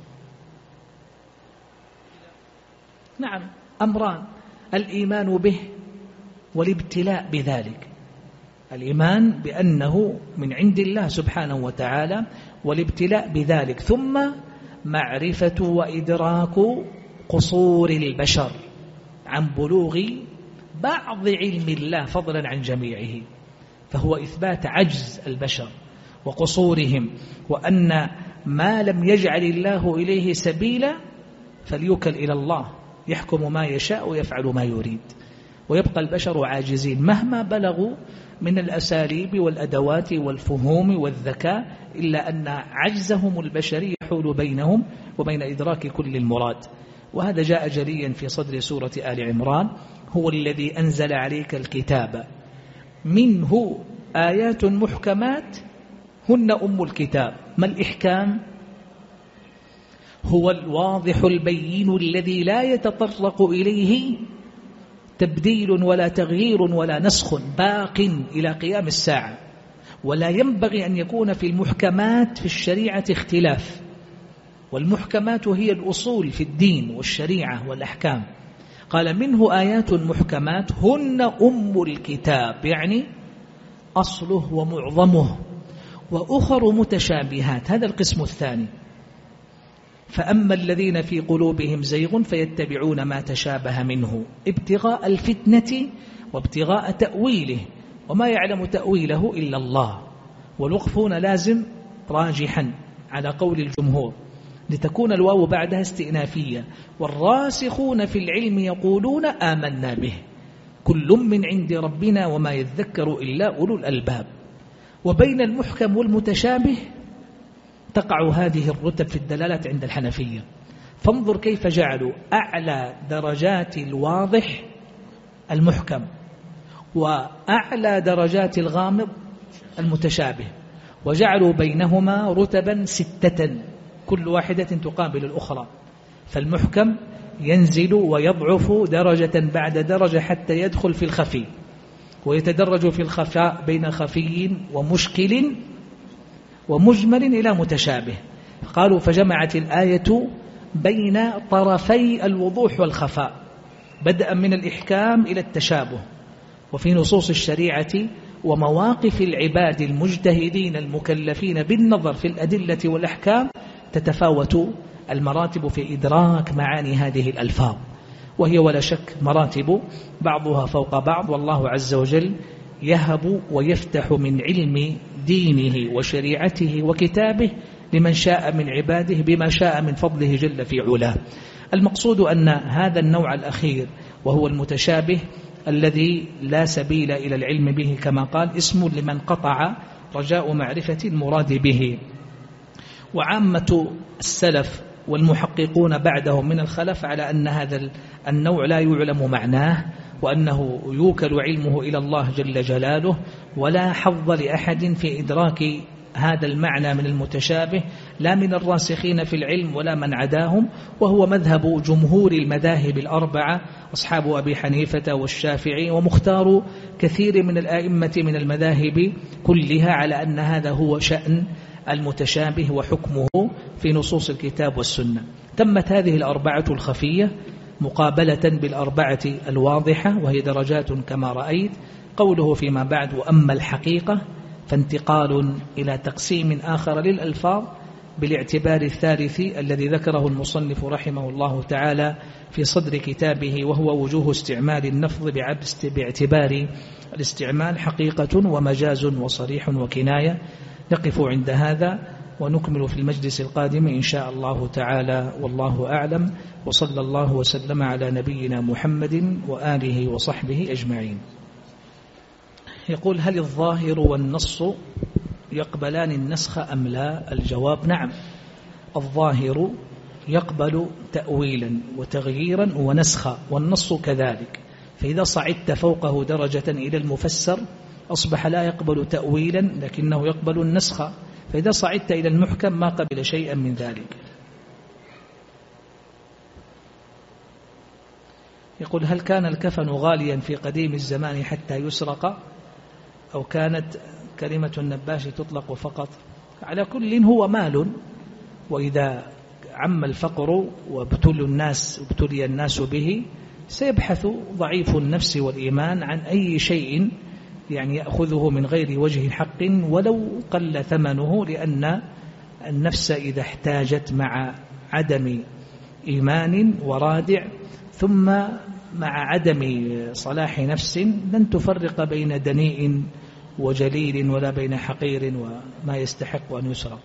نعم، أمران: الإيمان به والابتلاء بذلك. الإيمان بأنه من عند الله سبحانه وتعالى، والابتلاء بذلك، ثم معرفة وإدراك قصور البشر عن بلوغ بعض علم الله فضلا عن جميعه. فهو إثبات عجز البشر وقصورهم، وأن ما لم يجعل الله إليه سبيلا فليوكل إلى الله، يحكم ما يشاء ويفعل ما يريد، ويبقى البشر عاجزين مهما بلغوا من الأساليب والأدوات والفهوم والذكاء، إلا أن عجزهم البشري يحول بينهم وبين إدراك كل المراد. وهذا جاء جليا في صدر سورة آل عمران: هو الذي أنزل عليك الكتاب منه آيات محكمات هن أم الكتاب. ما الإحكام؟ هو الواضح البين الذي لا يتطرق إليه تبديل ولا تغيير ولا نسخ، باق إلى قيام الساعة. ولا ينبغي أن يكون في المحكمات في الشريعة اختلاف، والمحكمات هي الأصول في الدين والشريعة والأحكام. قال منه آيات محكمات هن أم الكتاب، يعني أصله ومعظمه، وأخر متشابهات، هذا القسم الثاني. فأما الذين في قلوبهم زيغ فيتبعون ما تشابه منه ابتغاء الفتنة وابتغاء تأويله، وما يعلم تأويله إلا الله. والوقف هنا لازم راجحا على قول الجمهور، لتكون الواو بعدها استئنافية. والراسخون في العلم يقولون آمنا به، كل من عند ربنا وما يذكر إلا أولو الألباب. وبين المحكم والمتشابه تقع هذه الرتب في الدلالات عند الحنفية. فانظر كيف جعلوا أعلى درجات الواضح المحكم، وأعلى درجات الغامض المتشابه، وجعلوا بينهما رتبا 6 كل واحدة تقابل الأخرى. فالمحكم ينزل ويضعف درجة بعد درجة حتى يدخل في الخفي، ويتدرج في الخفاء بين خفي ومشكل ومجمل إلى متشابه. قالوا فجمعت الآية بين طرفي الوضوح والخفاء، بدءا من الإحكام إلى التشابه. وفي نصوص الشريعة ومواقف العباد المجتهدين المكلفين بالنظر في الأدلة والأحكام تتفاوت المراتب في إدراك معاني هذه الألفاظ، وهي ولا شك مراتب بعضها فوق بعض. والله عز وجل يهب ويفتح من علم دينه وشريعته وكتابه لمن شاء من عباده بما شاء من فضله جل في علاه. المقصود أن هذا النوع الأخير وهو المتشابه الذي لا سبيل إلى العلم به كما قال اسم لمن قطع رجاء معرفة المراد به. وعامة السلف والمحققون بعدهم من الخلف على أن هذا النوع لا يعلم معناه، وأنه يوكل علمه إلى الله جل جلاله، ولا حظ لأحد في إدراك هذا المعنى من المتشابه، لا من الراسخين في العلم ولا من عداهم. وهو مذهب جمهور المذاهب الأربعة، أصحاب أبي حنيفة والشافعي ومختار كثير من الآئمة من المذاهب كلها، على أن هذا هو شأن المتشابه وحكمه في نصوص الكتاب والسنة. تمت هذه الأربعة الخفية مقابلة بالأربعة الواضحة، وهي درجات كما رأيت. قوله فيما بعد وأما الحقيقة فانتقال إلى تقسيم آخر للألفاظ بالاعتبار الثالث الذي ذكره المصنف رحمه الله تعالى في صدر كتابه، وهو وجوه استعمال اللفظ باعتبار الاستعمال حقيقة ومجاز وصريح وكناية. نقف عند هذا ونكمل في المجلس القادم إن شاء الله تعالى، والله أعلم، وصلى الله وسلم على نبينا محمد وآله وصحبه أجمعين. يقول هل الظاهر والنص يقبلان النسخ أم لا؟ الجواب نعم، الظاهر يقبل تأويلا وتغييرا ونسخا، والنص كذلك. فإذا صعدت فوقه درجة إلى المفسر أصبح لا يقبل تأويلا لكنه يقبل النسخ، فإذا صعدت إلى المحكم ما قبل شيئا من ذلك. يقول هل كان الكفن غاليا في قديم الزمان حتى يسرق، أو كانت كلمة النباش تطلق فقط؟ على كل هو مال، وإذا عم الفقر وابتلي الناس به سيبحث ضعيف النفس والإيمان عن أي شيء يعني يأخذه من غير وجه حق ولو قل ثمنه، لأن النفس إذا احتاجت مع عدم إيمان ورادع ثم مع عدم صلاح نفس لن تفرق بين دنيء وجليل ولا بين حقير وما يستحق أن يسرق.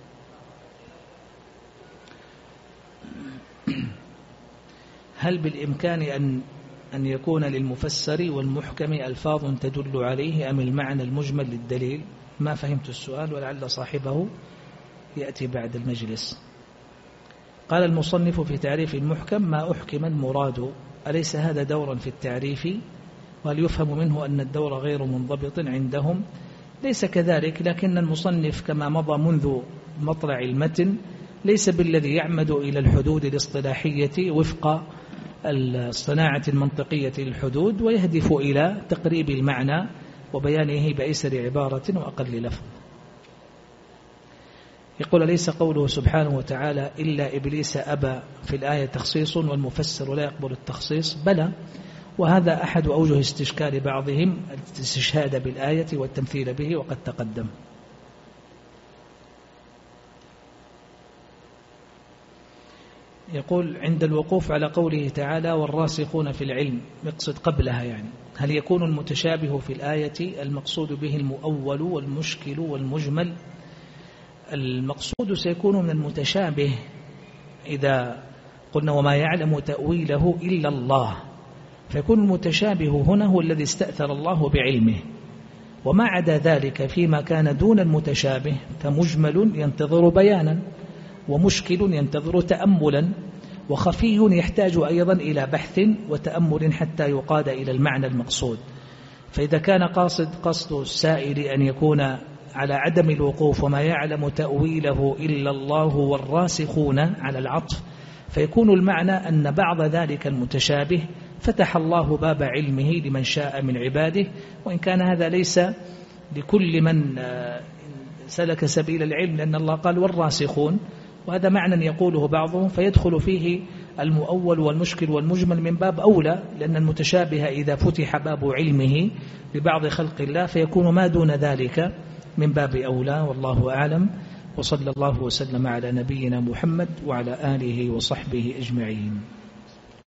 هل بالإمكان أن يكون للمفسر والمحكم ألفاظ تدل عليه أم المعنى المجمل للدليل؟ ما فهمت السؤال ولعل صاحبه يأتي بعد المجلس. قال المصنف في تعريف المحكم ما أحكم المراد، أليس هذا دورا في التعريف؟ وهل يفهم منه أن الدور غير منضبط عندهم؟ ليس كذلك، لكن المصنف كما مضى منذ مطلع المتن ليس بالذي يعمد إلى الحدود الاصطلاحية وفق الصناعة المنطقية للحدود، ويهدف إلى تقريب المعنى وبيانه بأيسر عبارة وأقل لفظ. يقول ليس قوله سبحانه وتعالى إلا إبليس أبى في الآية تخصيص والمفسر لا يقبل التخصيص؟ بلى، وهذا أحد أوجه استشكال بعضهم الاستشهاد بالآية والتمثيل به وقد تقدم. يقول عند الوقوف على قوله تعالى والراسخون في العلم، يقصد قبلها يعني، هل يكون المتشابه في الآية المقصود به المؤول والمشكل والمجمل؟ المقصود سيكون من المتشابه إذا قلنا وما يعلم تأويله إلا الله، فيكون المتشابه هنا هو الذي استأثر الله بعلمه، وما عدا ذلك فيما كان دون المتشابه فمجمل ينتظر بيانا، ومشكل ينتظر تأملا، وخفي يحتاج أيضا إلى بحث وتأمل حتى يقاد إلى المعنى المقصود. فإذا كان قصد السائل أن يكون على عدم الوقوف وما يعلم تأويله إلا الله والراسخون على العطف، فيكون المعنى أن بعض ذلك المتشابه فتح الله باب علمه لمن شاء من عباده، وإن كان هذا ليس لكل من سلك سبيل العلم، لأن الله قال والراسخون، وهذا معنى يقوله بعضهم فيدخل فيه المؤول والمشكل والمجمل من باب أولى، لأن المتشابه إذا فتح باب علمه ببعض خلق الله فيكون ما دون ذلك من باب أولى. والله أعلم، وصلى الله وسلم على نبينا محمد وعلى آله وصحبه أجمعين.